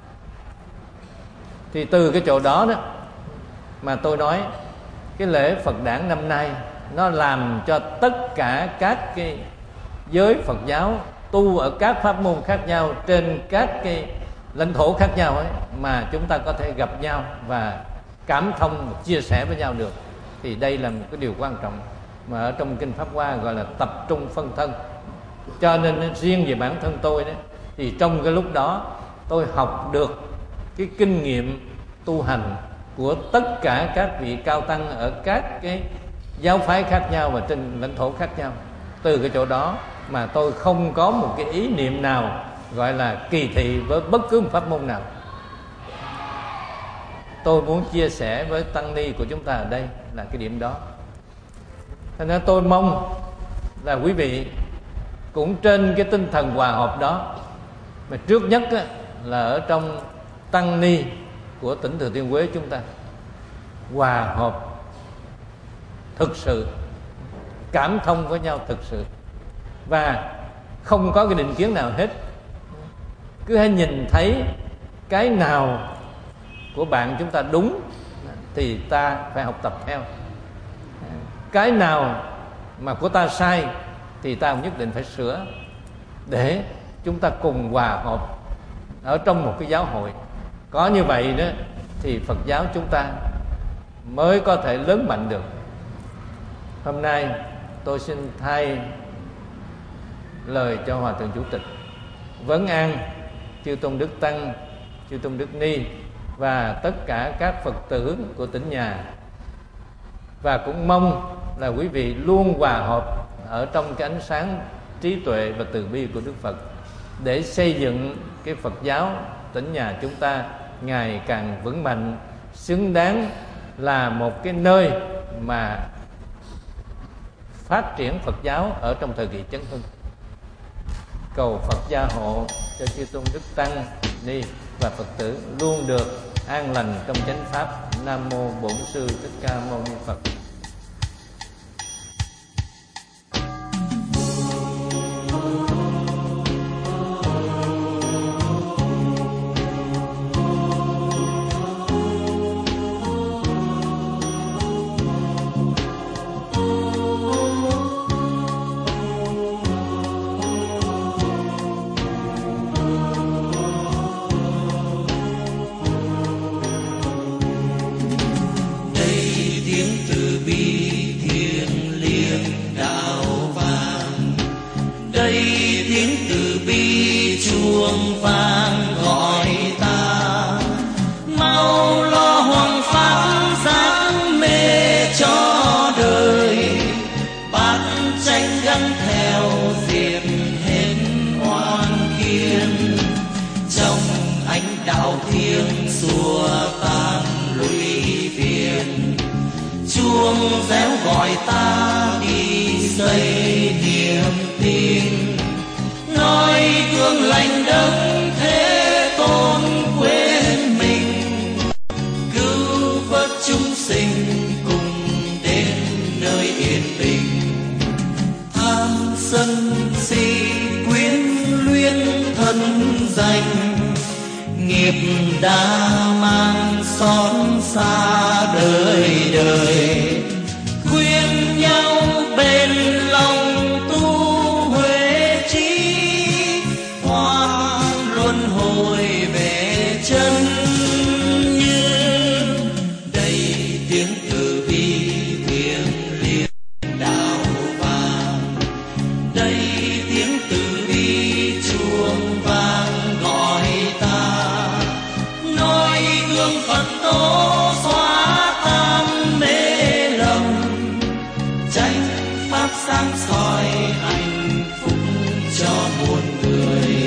Thì từ cái chỗ đó đó mà tôi nói cái lễ Phật đản năm nay nó làm cho tất cả các cái giới Phật giáo tu ở các pháp môn khác nhau, trên các cái lãnh thổ khác nhau ấy, mà chúng ta có thể gặp nhau và cảm thông, chia sẻ với nhau được. Thì đây là một cái điều quan trọng mà ở trong Kinh Pháp Hoa gọi là tập trung phân thân. Cho nên riêng về bản thân tôi đó, thì trong cái lúc đó tôi học được cái kinh nghiệm tu hành của tất cả các vị cao tăng ở các cái giáo phái khác nhau và trên lãnh thổ khác nhau. Từ cái chỗ đó mà tôi không có một cái ý niệm nào gọi là kỳ thị với bất cứ một pháp môn nào. Tôi muốn chia sẻ với tăng ni của chúng ta ở đây là cái điểm đó. Cho nên tôi mong là quý vị cũng trên cái tinh thần hòa hợp đó, mà trước nhất á, là ở trong tăng ni của tỉnh Thừa Thiên Huế chúng ta hòa hợp thực sự, cảm thông với nhau thực sự, và không có cái định kiến nào hết. Cứ hãy nhìn thấy cái nào của bạn chúng ta đúng thì ta phải học tập theo, cái nào mà của ta sai thì ta nhất định phải sửa, để chúng ta cùng hòa hợp ở trong một cái giáo hội. Có như vậy đó thì Phật giáo chúng ta mới có thể lớn mạnh được. Hôm nay tôi xin thay lời cho Hòa Thượng Chủ tịch vấn an chư tôn đức tăng, chư tôn đức ni và tất cả các Phật tử của tỉnh nhà, và cũng mong là quý vị luôn hòa hợp ở trong cái ánh sáng trí tuệ và từ bi của Đức Phật, để xây dựng cái Phật giáo tỉnh nhà chúng ta ngày càng vững mạnh, xứng đáng là một cái nơi mà phát triển Phật giáo ở trong thời kỳ chấn hưng. Cầu Phật gia hộ cho chư tôn đức tăng ni và Phật tử luôn được an lành trong chánh pháp. Nam mô Bổn Sư Thích Ca Mâu Ni Phật. chuông réo gọi ta đi xây niềm tin, noi gương lành đấng Thế Tôn quên mình, cứu vớt chúng sinh cùng đến nơi yên bình. Tham sân si quyến luyến thân danh, nghiệp đã mang xót xa đời đời. Khuyên nhau bên lòng tu huệ trí, hoan luân hồi về chân như. Đây tiếng từ bi thiêng liêng đạo vàng, đây tiếng từ bi chuông vang gọi ta, noi gương Phật tổ xóa tan mê lầm, chánh pháp sáng soi hạnh phúc cho muôn người.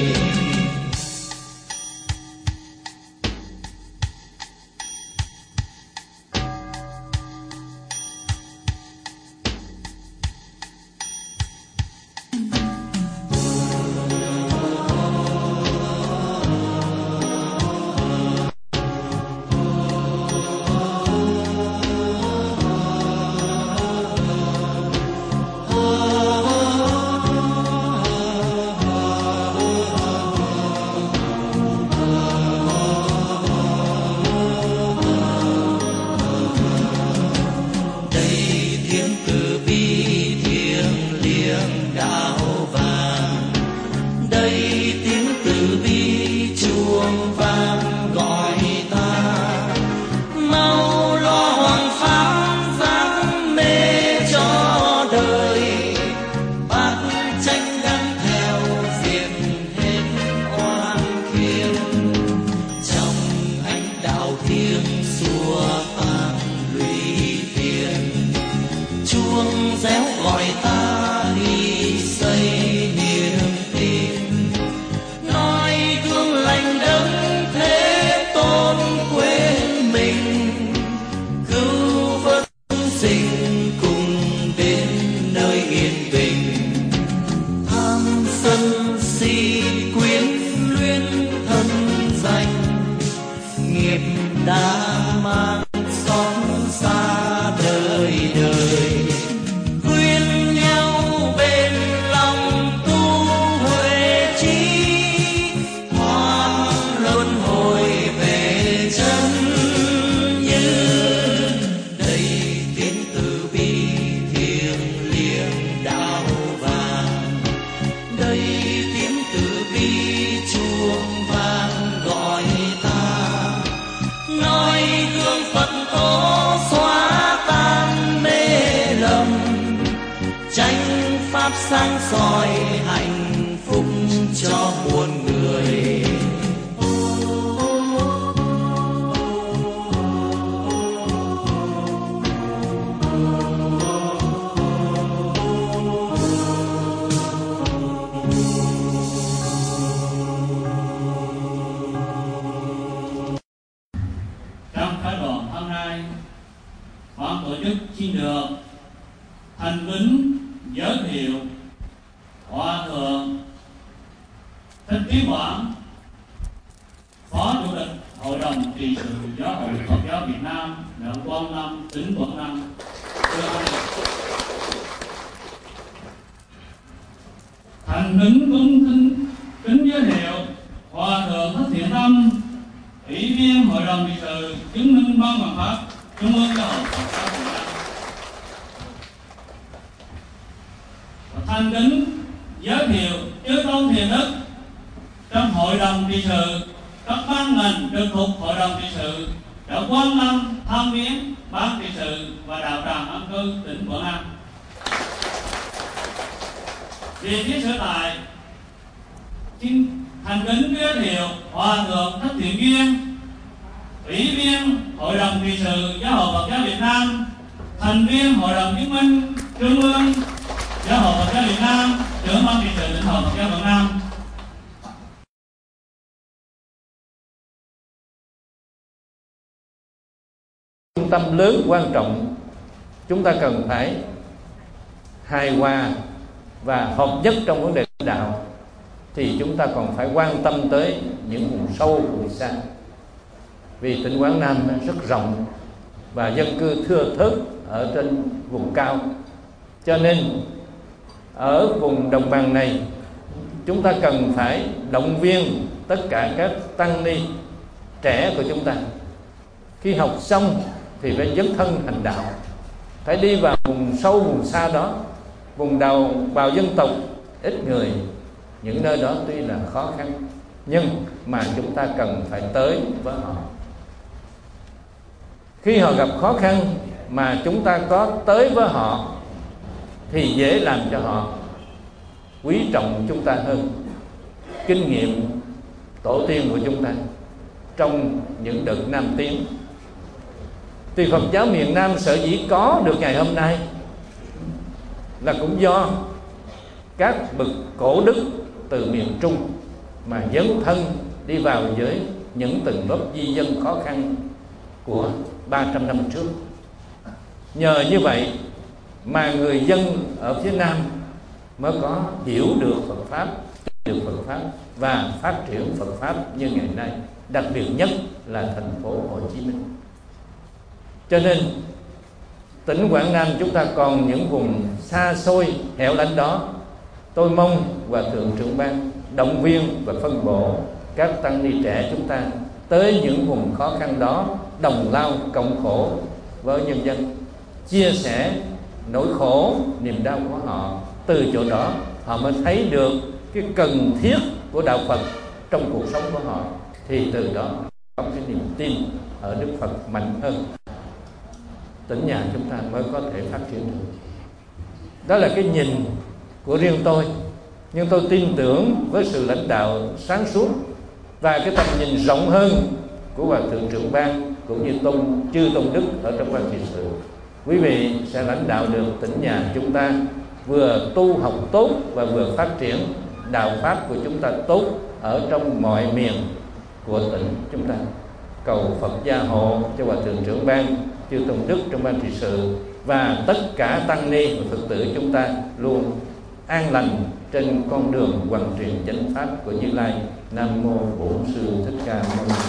Sáng soi hạnh phúc cho muôn người. Trong khóa đoàn hôm nay, ban tổ chức xin được thành kính giới thiệu Hòa thượng Thích Trí Quảng, Phó Chủ tịch Hội đồng trị sự Giáo hội Phật giáo Việt Nam, huyện Quang Lâm, tỉnh Quảng Nam. Thành kính cung kính kính giới thiệu Hòa thượng Thích Thiện Tâm, Ủy viên Hội đồng trị sự chứng minh ban hoàng pháp Trung ương Giáo hội Phật giáo Việt Nam. Thành kính giới thiệu chư tôn thiền đức trong hội đồng trị sự, các ban ngành trực thuộc hội đồng trị sự, đạo Quang Lâm, Tham Viếng, ban trị sự và đạo tràng An Cư, tỉnh Quảng Nam. Về phía sở tại, xin thành kính giới thiệu Hòa thượng Thích Thiện Duyên, Ủy viên Hội đồng trị sự Giáo hội Phật giáo Việt Nam, thành viên Hội đồng chứng minh Trung ương Giáo hội Phật giáo Việt Nam, trưởng ban trị sự tỉnh hội Phật giáo Việt Nam. Trung tâm lớn quan trọng chúng ta cần phải hài hòa và hợp nhất trong vấn đề lãnh đạo, thì chúng ta còn phải quan tâm tới những vùng sâu, vùng xa. Vì tỉnh Quảng Nam rất rộng và dân cư thưa thớt ở trên vùng cao, cho nên ở vùng đồng bằng này chúng ta cần phải động viên tất cả các tăng ni trẻ của chúng ta. Khi học xong thì phải dấn thân hành đạo, phải đi vào vùng sâu vùng xa đó, vùng đầu bào dân tộc ít người, những nơi đó tuy là khó khăn nhưng mà chúng ta cần phải tới với họ. Khi họ gặp khó khăn mà chúng ta có tới với họ thì dễ làm cho họ quý trọng chúng ta hơn. Kinh nghiệm tổ tiên của chúng ta trong những đợt Nam tiến, thì Phật giáo miền Nam sở dĩ có được ngày hôm nay là cũng do các bậc cổ đức từ miền Trung mà dấn thân đi vào với những tầng lớp di dân khó khăn của ba trăm năm trước. Nhờ như vậy mà người dân ở phía Nam mới có hiểu được Phật Pháp, được Phật Pháp và phát triển Phật Pháp như ngày nay, đặc biệt nhất là thành phố Hồ Chí Minh. Cho nên tỉnh Quảng Nam chúng ta còn những vùng xa xôi hẻo lánh đó, tôi mong Hòa Thượng Trưởng Ban động viên và phân bổ các tăng ni trẻ chúng ta tới những vùng khó khăn đó, đồng lao cộng khổ với nhân dân, chia sẻ nỗi khổ niềm đau của họ. Từ chỗ đó họ mới thấy được cái cần thiết của đạo Phật trong cuộc sống của họ, thì từ đó có cái niềm tin ở Đức Phật mạnh hơn, tỉnh nhà chúng ta mới có thể phát triển được. Đó là cái nhìn của riêng tôi, nhưng tôi tin tưởng với sự lãnh đạo sáng suốt và cái tầm nhìn rộng hơn của Hòa Thượng Trưởng Ban cũng như tôn chư tôn đức ở trong ban trị sự, quý vị sẽ lãnh đạo được tỉnh nhà chúng ta vừa tu học tốt và vừa phát triển đạo pháp của chúng ta tốt ở trong mọi miền của tỉnh chúng ta. Cầu Phật gia hộ cho Hòa Thượng Trưởng Ban, chư tôn đức trong ban trị sự và tất cả tăng ni và Phật tử chúng ta luôn an lành trên con đường hoàn truyền chánh pháp của Như Lai. Nam mô Bổn Sư Thích Ca Mâu Ni.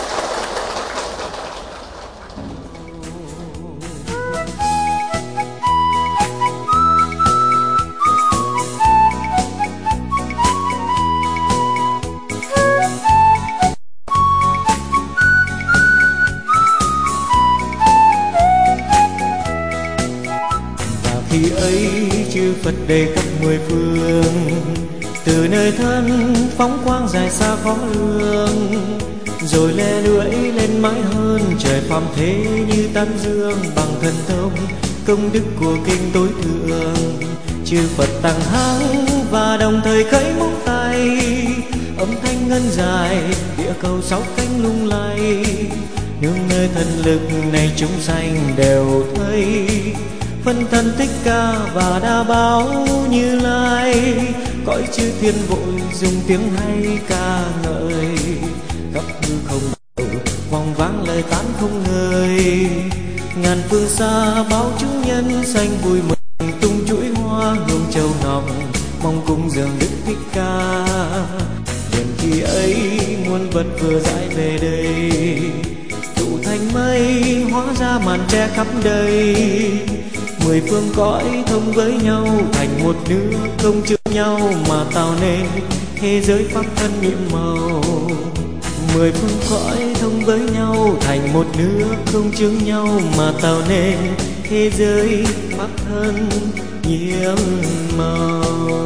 Khi ấy chư Phật đầy khắp mười phương, từ nơi thân phóng quang dài xa khó lường, rồi le lưỡi lên mãi hơn trời phàm thế như tán dương bằng thần thông công đức của kinh tối thượng. Chư Phật tăng hăng và đồng thời khởi móng tay, âm thanh ngân dài địa cầu sáu cánh lung lay, nương nơi thần lực này chúng sanh đều thấy phân thân Thích Ca và đa báo Như Lai. Cõi chư thiên vội dùng tiếng hay ca ngợi, khắp hư không đầu vòng vang lời tán không ngơi. Ngàn phương xa báo chúng nhân sanh vui mừng, tung chuỗi hoa hương châu ngọc mong cung dường Đức Thích Ca. Gần khi ấy muôn vật vừa rãi về đây, tụ thành mây hóa ra màn che khắp đầy. Mười phương cõi thông với nhau thành một nước, không chữa nhau mà tạo nên thế giới pháp thân nhiệm màu. Mười phương cõi thông với nhau thành một nước, không chữa nhau mà tạo nên thế giới pháp thân nhiệm màu.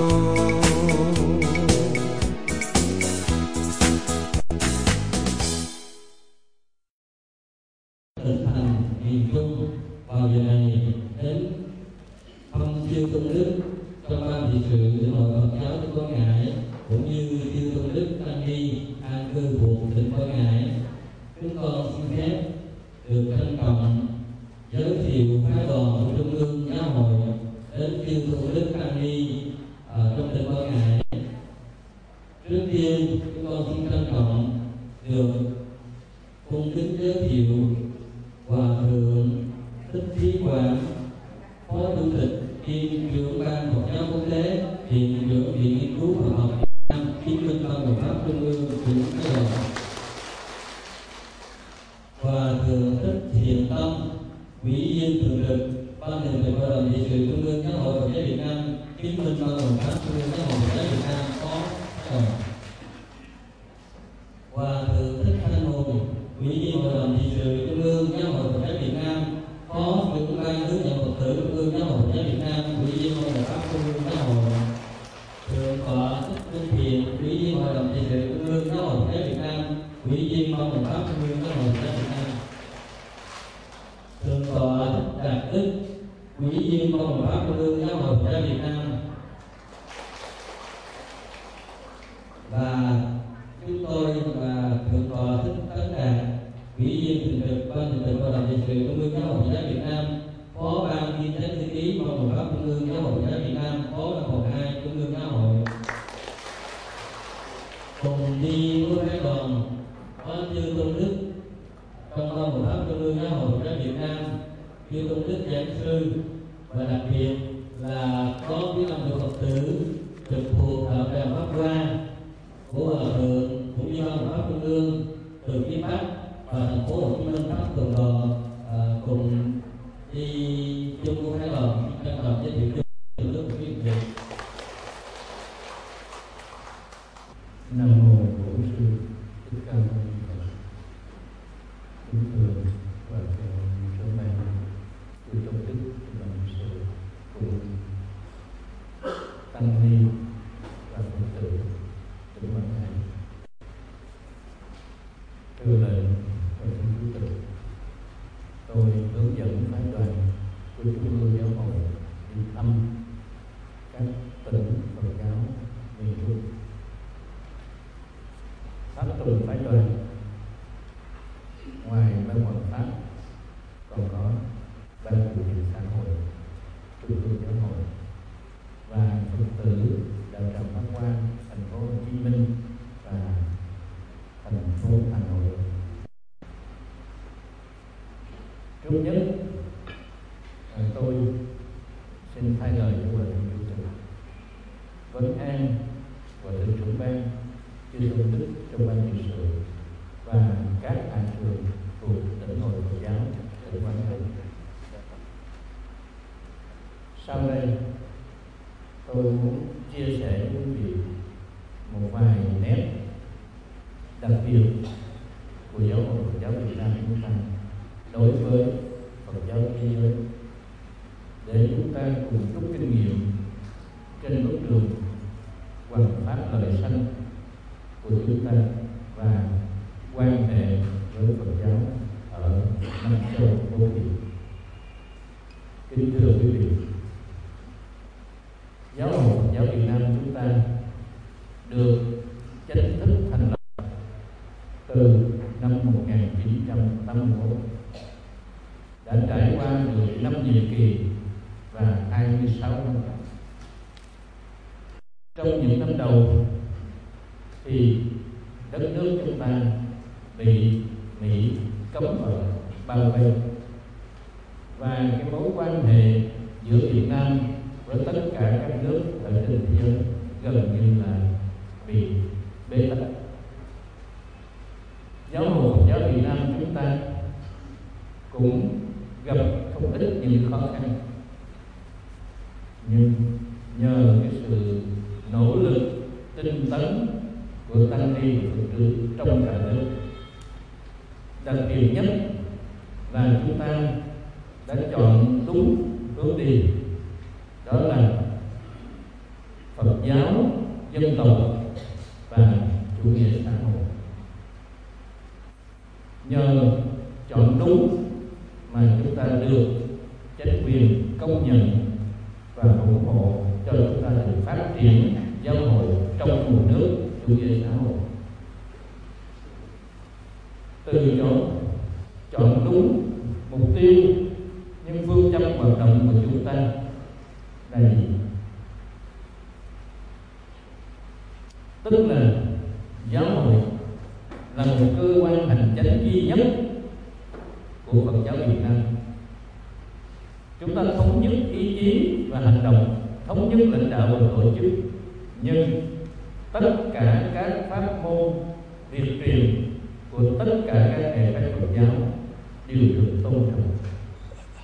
Tỉnh thành miền Trung vào giờ này đến thăm chư tôn đức trong ban trị sự lĩnh hội Phật giáo tỉnh Quảng Ngãi, cũng như chư tôn đức tăng ni an cư thuộc tỉnh Quảng Ngãi. Chúng con xin phép được trân trọng giới thiệu phái đoàn của Trung ương Giáo hội đến chư tôn đức tăng ni ở trong tỉnh Quảng Ngãi. Trước tiên chúng con xin trân trọng được cung kính giới thiệu Hòa Thượng Thích Trí Quảng, Ủy viên thường trực Ban thường trực Hội đồng trị sự Trung ương Giáo hội Phật giáo Việt Nam, chứng minh Ban Hoàng pháp Trung ương Giáo hội Phật giáo Việt Nam có đồng. Hòa thượng Thích Thanh Hùng, Ủy viên Hội đồng trị sự Trung ương Giáo hội Phật giáo Việt Nam, Phó trưởng ban hướng dẫn Phật tử Trung ương Giáo hội Phật giáo Việt Nam, Ủy viên Hội đồng pháp Trung ương Giáo hội. Thượng tọa Thích Minh Thiện, Ủy viên Hội đồng trị sự Trung ương Giáo hội Phật giáo Việt Nam, Ủy viên Ban Hoàng pháp Trung ương Giáo hội Phật giáo Việt Nam. Thượng tọa Thích Đạt Đức, Ủy viên Ban Hoàng pháp Trung ương Giáo hội Phật giáo Việt Nam. Và chúng tôi và thượng tọa Thích Tấn Đạt, Ủy viên thường trực Ban thường trực Hội đồng trị sự Trung ương Giáo hội Phật giáo Việt Nam, Phó ban ghi chép chữ ký Ban Hoàng pháp Trung ương Giáo hội Phật giáo Việt Nam, Phó ban một hai Trung ương Giáo hội. Cùng đi với phái đoàn có chư tôn đức trong Ban Hoàng pháp Trung ương Giáo hội Phật giáo Việt Nam, chư tôn đức giảng sư, và đặc biệt là có quý ông Phật tử trực thuộc đạo tràng Pháp Hoa của Hòa thượng cũng như Ban Hoàng pháp Trung ương từ phía Bắc và thành phố Hồ Chí Minh Pháp Tuần đoàn à, cùng đi chung với phái đoàn trong đoàn giới thiệu chung nước của quý vị. Nam mô Bổn Sư Thích Ca Mâu Ni Phật. Kính thưa và thượng trưởng ban chư tôn đức đồng sự cùng tăng ni và phật tử tỉnh Quảng Ngãi. Thưa lệnh và thưa chủ tịch, tôi hướng dẫn phái đoàn của Trung ương Giáo hội đi thăm các tỉnh Phật giáo miền Trung. Tháp tùng phái đoàn, ngoài ban Hoàng pháp còn có ban chủ nhiệm xã hội, Trung ương Giáo hội và Phật tử đạo tràng Pháp Hoa thành phố Hồ Chí Minh và thành phố Hà Nội. Trước nhất, tôi xin thay lời của Hòa thượng chủ tịch vấn an và thượng trưởng ban chư tôn đức trong ban trị sự và các hạ trường thuộc tỉnh hội Phật giáo tỉnh Quảng Ngãi. Sau đây, tôi muốn chia sẻ với quý vị một vài nét đặc biệt của giáo hội Phật giáo Việt Nam chúng ta đối với Phật giáo thế giới, để chúng ta cùng rút kinh nghiệm trên bước đường hoằng pháp lợi sanh của chúng ta và quan hệ với Phật giáo ở năm châu bốn biển. Kính thưa quý vị, giáo hội Phật giáo Việt Nam chúng ta được chính thức thành lập từ năm một nghìn chín trăm tám mươi mốt, đã trải qua mười năm nhiệm kỳ và hai mươi sáu năm. Trong những năm đầu thì đất nước chúng ta bị Mỹ cấm vận bao vây, và cái mối quan hệ giữa Việt Nam với tất cả các nước ở trên thế giới gần như là bị bế tắc. Giáo hội Phật giáo Việt Nam chúng ta cũng gặp không ít những khó khăn, nhưng nhờ cái sự nỗ lực tinh tấn của tăng ni và Phật tử trong cả nước, đặc biệt nhất là chúng ta đã chọn đúng hướng đi, đó là Phật giáo dân tộc và chủ nghĩa xã hội. Nhờ chọn đúng mà chúng ta được chính quyền công nhận và ủng hộ cho chúng ta được phát triển giáo hội trong một nước chủ nghĩa xã hội. Từ chỗ chọn đúng mục tiêu, nhưng phương châm hoạt động của chúng ta là gì? Tức là giáo hội là một cơ quan hành chánh duy nhất của Phật giáo Việt Nam. Chúng ta thống nhất ý chí và hành động, thống nhất lãnh đạo và tổ chức, nhưng tất cả các pháp môn việc truyền của tất cả các hệ phái Phật giáo đều được tôn trọng.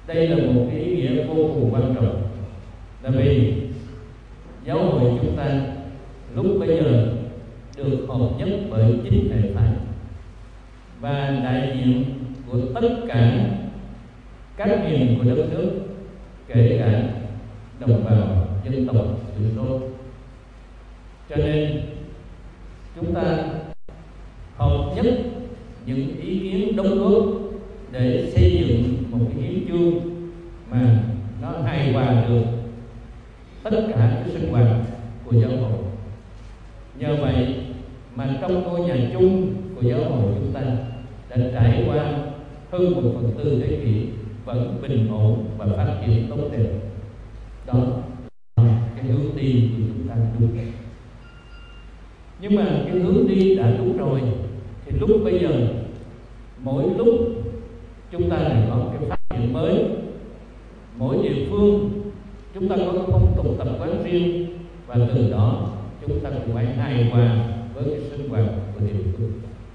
Đây là một cái ý nghĩa vô cùng quan trọng, là vì giáo hội chúng ta lúc bây giờ được hợp nhất bởi chính thể phái và đại diện của tất cả các miền của đất nước, kể cả đồng bào dân tộc thiểu số. Cho nên chúng ta hợp nhất những ý kiến đóng góp để xây dựng một cái hiến chương mà nó hài hòa được tất cả cái sinh hoạt của giáo hội. Nhờ vậy mà trong ngôi nhà chung của giáo hội chúng ta đã trải qua hơn một phần tư thế kỷ vẫn bình ổn và phát triển tốt đẹp. Đó là cái hướng đi của chúng ta đúng. Nhưng mà cái hướng đi đã đúng rồi thì lúc bây giờ mỗi lúc chúng ta lại có cái phát triển mới. Mỗi địa phương chúng ta có phong tục tập quán riêng và từ đó chúng ta cũng phải hài hòa với cái sinh hoạt của địa phương.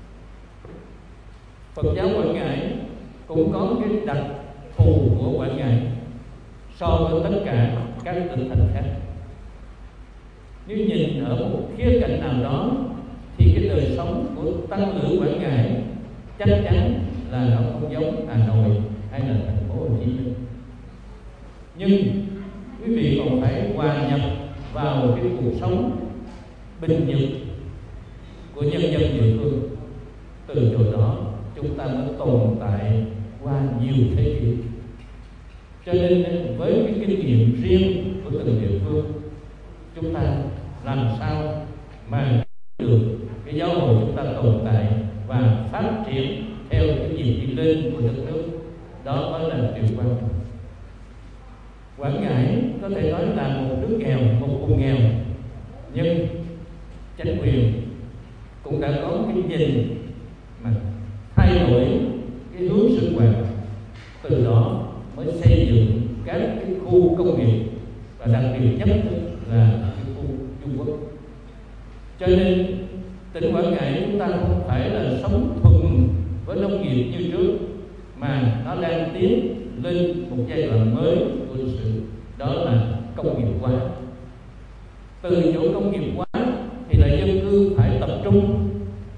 Phật giáo Quảng Ngãi cũng có cái đặc thù của Quảng Ngãi so với tất cả các tỉnh thành khác. Nếu nhìn ở một khía cạnh nào đó thì cái đời sống của tăng lữ Quảng Ngãi chắc chắn là nó không giống Hà Nội hay là thành phố Hồ Chí Minh. Nhưng quý vị còn phải hòa nhập vào cái cuộc sống bình nhật của nhân dân địa phương. Từ chỗ đó chúng ta mới tồn tại qua nhiều thế kỷ. Cho nên với cái kinh nghiệm riêng của từng địa phương, chúng ta làm sao mà được cái giáo hội chúng ta tồn tại và phát triển theo cái nhịp đi lên của đất nước. Đó mới là điều quan trọng. Quảng Ngãi có thể nói là một nước nghèo, một vùng nghèo, nhưng chính quyền cũng đã có cái nhìn mà thay đổi cái hướng sinh hoạt, từ đó mới xây dựng các cái khu công nghiệp và đặc biệt nhất là cái khu Trung Quốc. Cho nên tỉnh Quảng Ngãi chúng ta không phải là sống thuần với nông nghiệp như trước, mà nó đang tiến lên một giai đoạn mới của lịch sử, đó là công nghiệp hóa. Từ chỗ công nghiệp hóa thì là dân cư phải tập trung.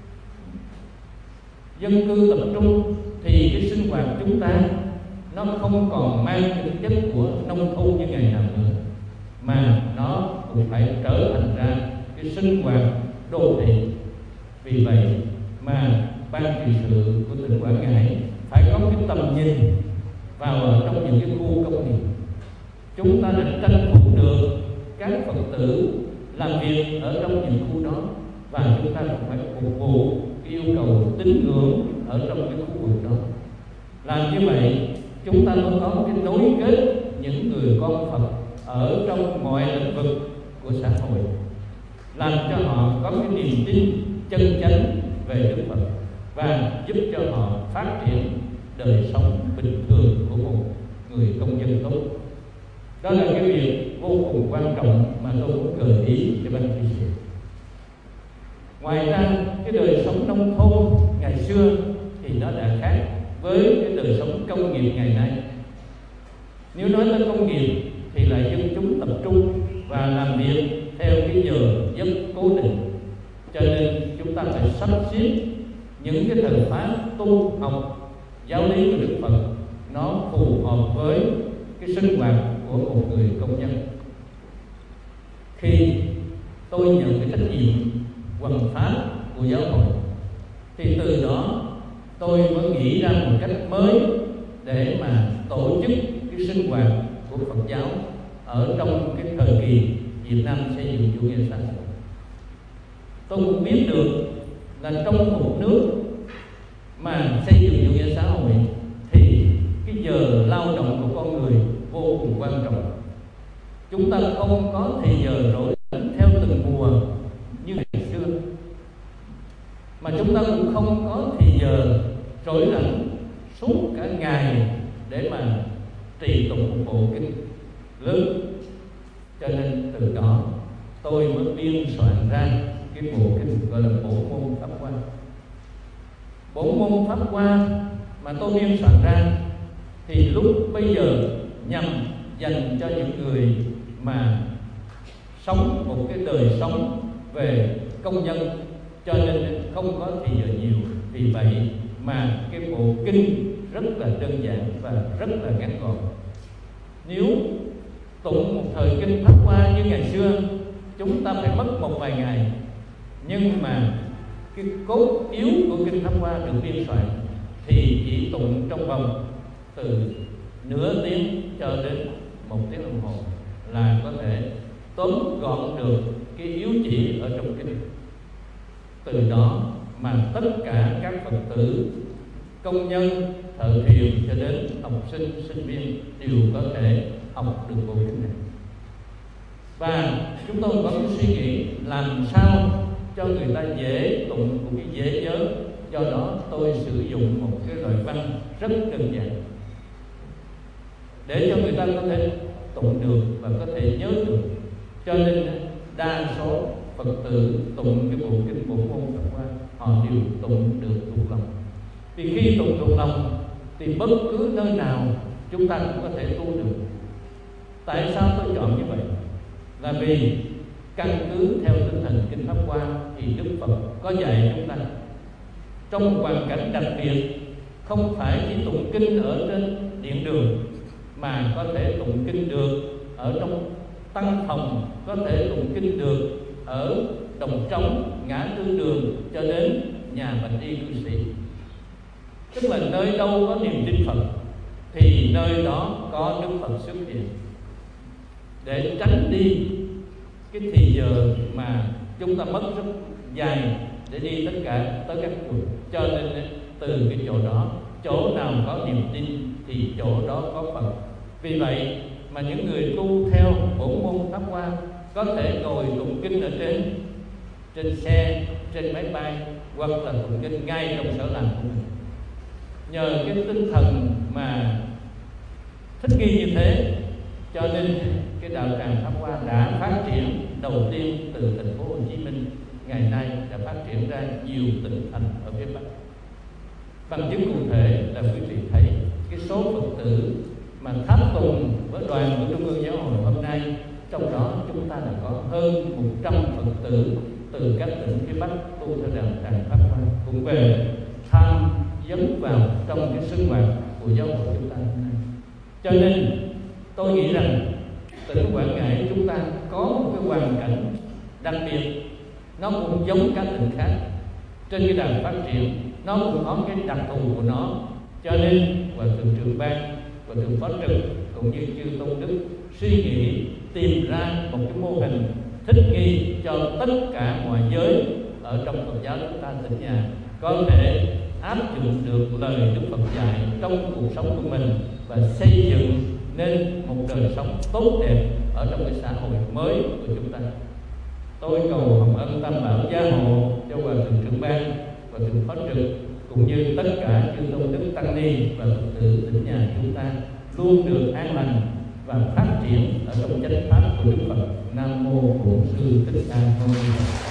Dân cư tập trung thì cái sinh hoạt chúng ta nó không còn mang tính chất của nông thôn như ngày nào nữa, mà nó cũng phải trở thành ra cái sinh hoạt đô thị. Vì vậy mà ban trị sự của tỉnh Quảng Ngãi phải có cái tầm nhìn vào ở trong những cái khu công nghiệp. Chúng ta đã tranh thủ được các Phật tử làm việc ở trong những khu đó, và chúng ta cũng phải phục vụ cái yêu cầu tín ngưỡng ở trong cái khu vực đó. Làm như vậy chúng ta mới có cái nối kết những người con Phật ở trong mọi lĩnh vực của xã hội, làm cho họ có cái niềm tin chân chánh về Đức Phật và giúp cho họ phát triển đời sống bình thường của một người công dân tốt. Đó là cái việc vô cùng quan trọng mà tôi muốn gợi ý cho ban trị sự. Ngoài ra cái đời sống nông thôn ngày xưa thì nó đã khác với cái đời sống công nghiệp ngày nay. Nếu nói tới công nghiệp thì là dân chúng tập trung và làm việc theo cái giờ giấc cố định, cho nên chúng ta phải sắp xếp những cái thời pháp tu học giáo lý của Đức Phật nó phù hợp với cái sinh hoạt của một người công nhân. Khi tôi nhận cái trách nhiệm hoằng pháp của giáo hội thì từ đó tôi mới nghĩ ra một cách mới để mà tổ chức cái sinh hoạt của Phật giáo ở trong cái thời kỳ Việt Nam xây dựng chủ nghĩa xã hội. Tôi cũng biết được là trong một nước mà xây dựng chủ nghĩa xã hội thì cái giờ lao động của con người vô cùng quan trọng. Chúng ta không có thời giờ rỗi rảnh theo từng mùa như ngày xưa, mà chúng ta cũng không có thời giờ rỗi rảnh suốt cả ngày để mà trì tụng một bộ kinh lớn. Cho nên từ đó tôi mới biên soạn ra cái bộ kinh gọi là Bổ Môn Pháp Hoa. Bổ Môn Pháp Hoa mà tôi biên soạn ra thì lúc bây giờ nhằm dành cho những người mà sống một cái đời sống về công nhân, cho nên không có thì giờ nhiều. Vì vậy mà cái bộ kinh rất là đơn giản và rất là ngắn gọn. Nếu tụng một thời kinh Pháp Hoa như ngày xưa, chúng ta phải mất một vài ngày, nhưng mà cái cốt yếu của kinh Pháp Hoa được biên soạn thì chỉ tụng trong vòng từ nửa tiếng cho đến một tiếng đồng hồ là có thể tóm gọn được cái yếu chỉ ở trong kinh. Từ đó mà tất cả các Phật tử, công nhân, thợ thuyền cho đến học sinh, sinh viên đều có thể học được bộ kinh này. Và chúng tôi có cái suy nghĩ làm sao cho người ta dễ tụng cũng như dễ nhớ. Do đó tôi sử dụng một cái lời văn rất đơn giản để cho người ta có thể tụng được và có thể nhớ được. Cho nên đa số Phật tử tụng cái bộ kinh Bổn Môn Pháp Hoa họ đều tụng được thuộc lòng. Vì khi tụng thuộc lòng thì bất cứ nơi nào chúng ta cũng có thể tu được. Tại sao tôi chọn như vậy? Là vì căn cứ theo tinh thần kinh Pháp Hoa thì Đức Phật có dạy chúng ta trong hoàn cảnh đặc biệt, không phải chỉ tụng kinh ở trên điện đường, mà có thể tụng kinh được ở trong tăng phòng, có thể tụng kinh được ở đồng trống, ngã tư đường cho đến nhà bạch y cư sĩ. Tức là nơi đâu có niềm tin Phật thì nơi đó có Đức Phật xuất hiện, để tránh đi cái thì giờ mà chúng ta mất rất dài để đi tất cả tới các chùa. Cho nên từ cái chỗ đó, chỗ nào có niềm tin thì chỗ đó có Phật. Vì vậy mà những người tu theo Bổn Môn Pháp Hoa có thể ngồi tụng kinh ở trên trên xe, trên máy bay, hoặc là tụng kinh ngay trong sở làm của mình. Nhờ cái tinh thần mà thích nghi như thế, cho nên cái đạo tràng Pháp Hoa đã phát triển đầu tiên từ thành phố Hồ Chí Minh, ngày nay đã phát triển ra nhiều tỉnh thành ở phía Bắc. Bằng chứng cụ thể là quý vị thấy cái số Phật tử mà tháp tùng với đoàn của Trung ương Giáo hội hôm nay, trong đó chúng ta đã có hơn một trăm Phật tử từ các tỉnh phía Bắc tu theo đạo tràng Pháp Hoa cũng về tham dấn vào trong cái sinh hoạt của giáo hội chúng ta hôm nay. Cho nên tôi nghĩ rằng tỉnh Quảng Ngãi chúng ta có một cái hoàn cảnh đặc biệt, nó cũng giống các tỉnh khác trên cái đà phát triển, nó cũng có cái đặc thù của nó. Cho nên Hòa thượng Trưởng Ban, Hòa thượng Phó Trực cũng như chư Tôn Đức suy nghĩ tìm ra một cái mô hình thích nghi cho tất cả mọi giới ở trong Phật giáo chúng ta tỉnh nhà có thể áp dụng được lời Đức Phật dạy trong cuộc sống của mình và xây dựng nên một đời sống tốt đẹp ở trong cái xã hội mới của chúng ta. Tôi cầu hồng ân Tam Bảo gia hộ cho Hòa thượng Trưởng Ban, Hòa thượng Phó Trực cũng như tất cả chư Tôn Đức Tăng Ni và Phật tử tỉnh nhà chúng ta luôn được an lành và phát triển ở trong chánh pháp của Đức Phật. Nam mô Bổn Sư Thích Ca Mâu Ni Phật.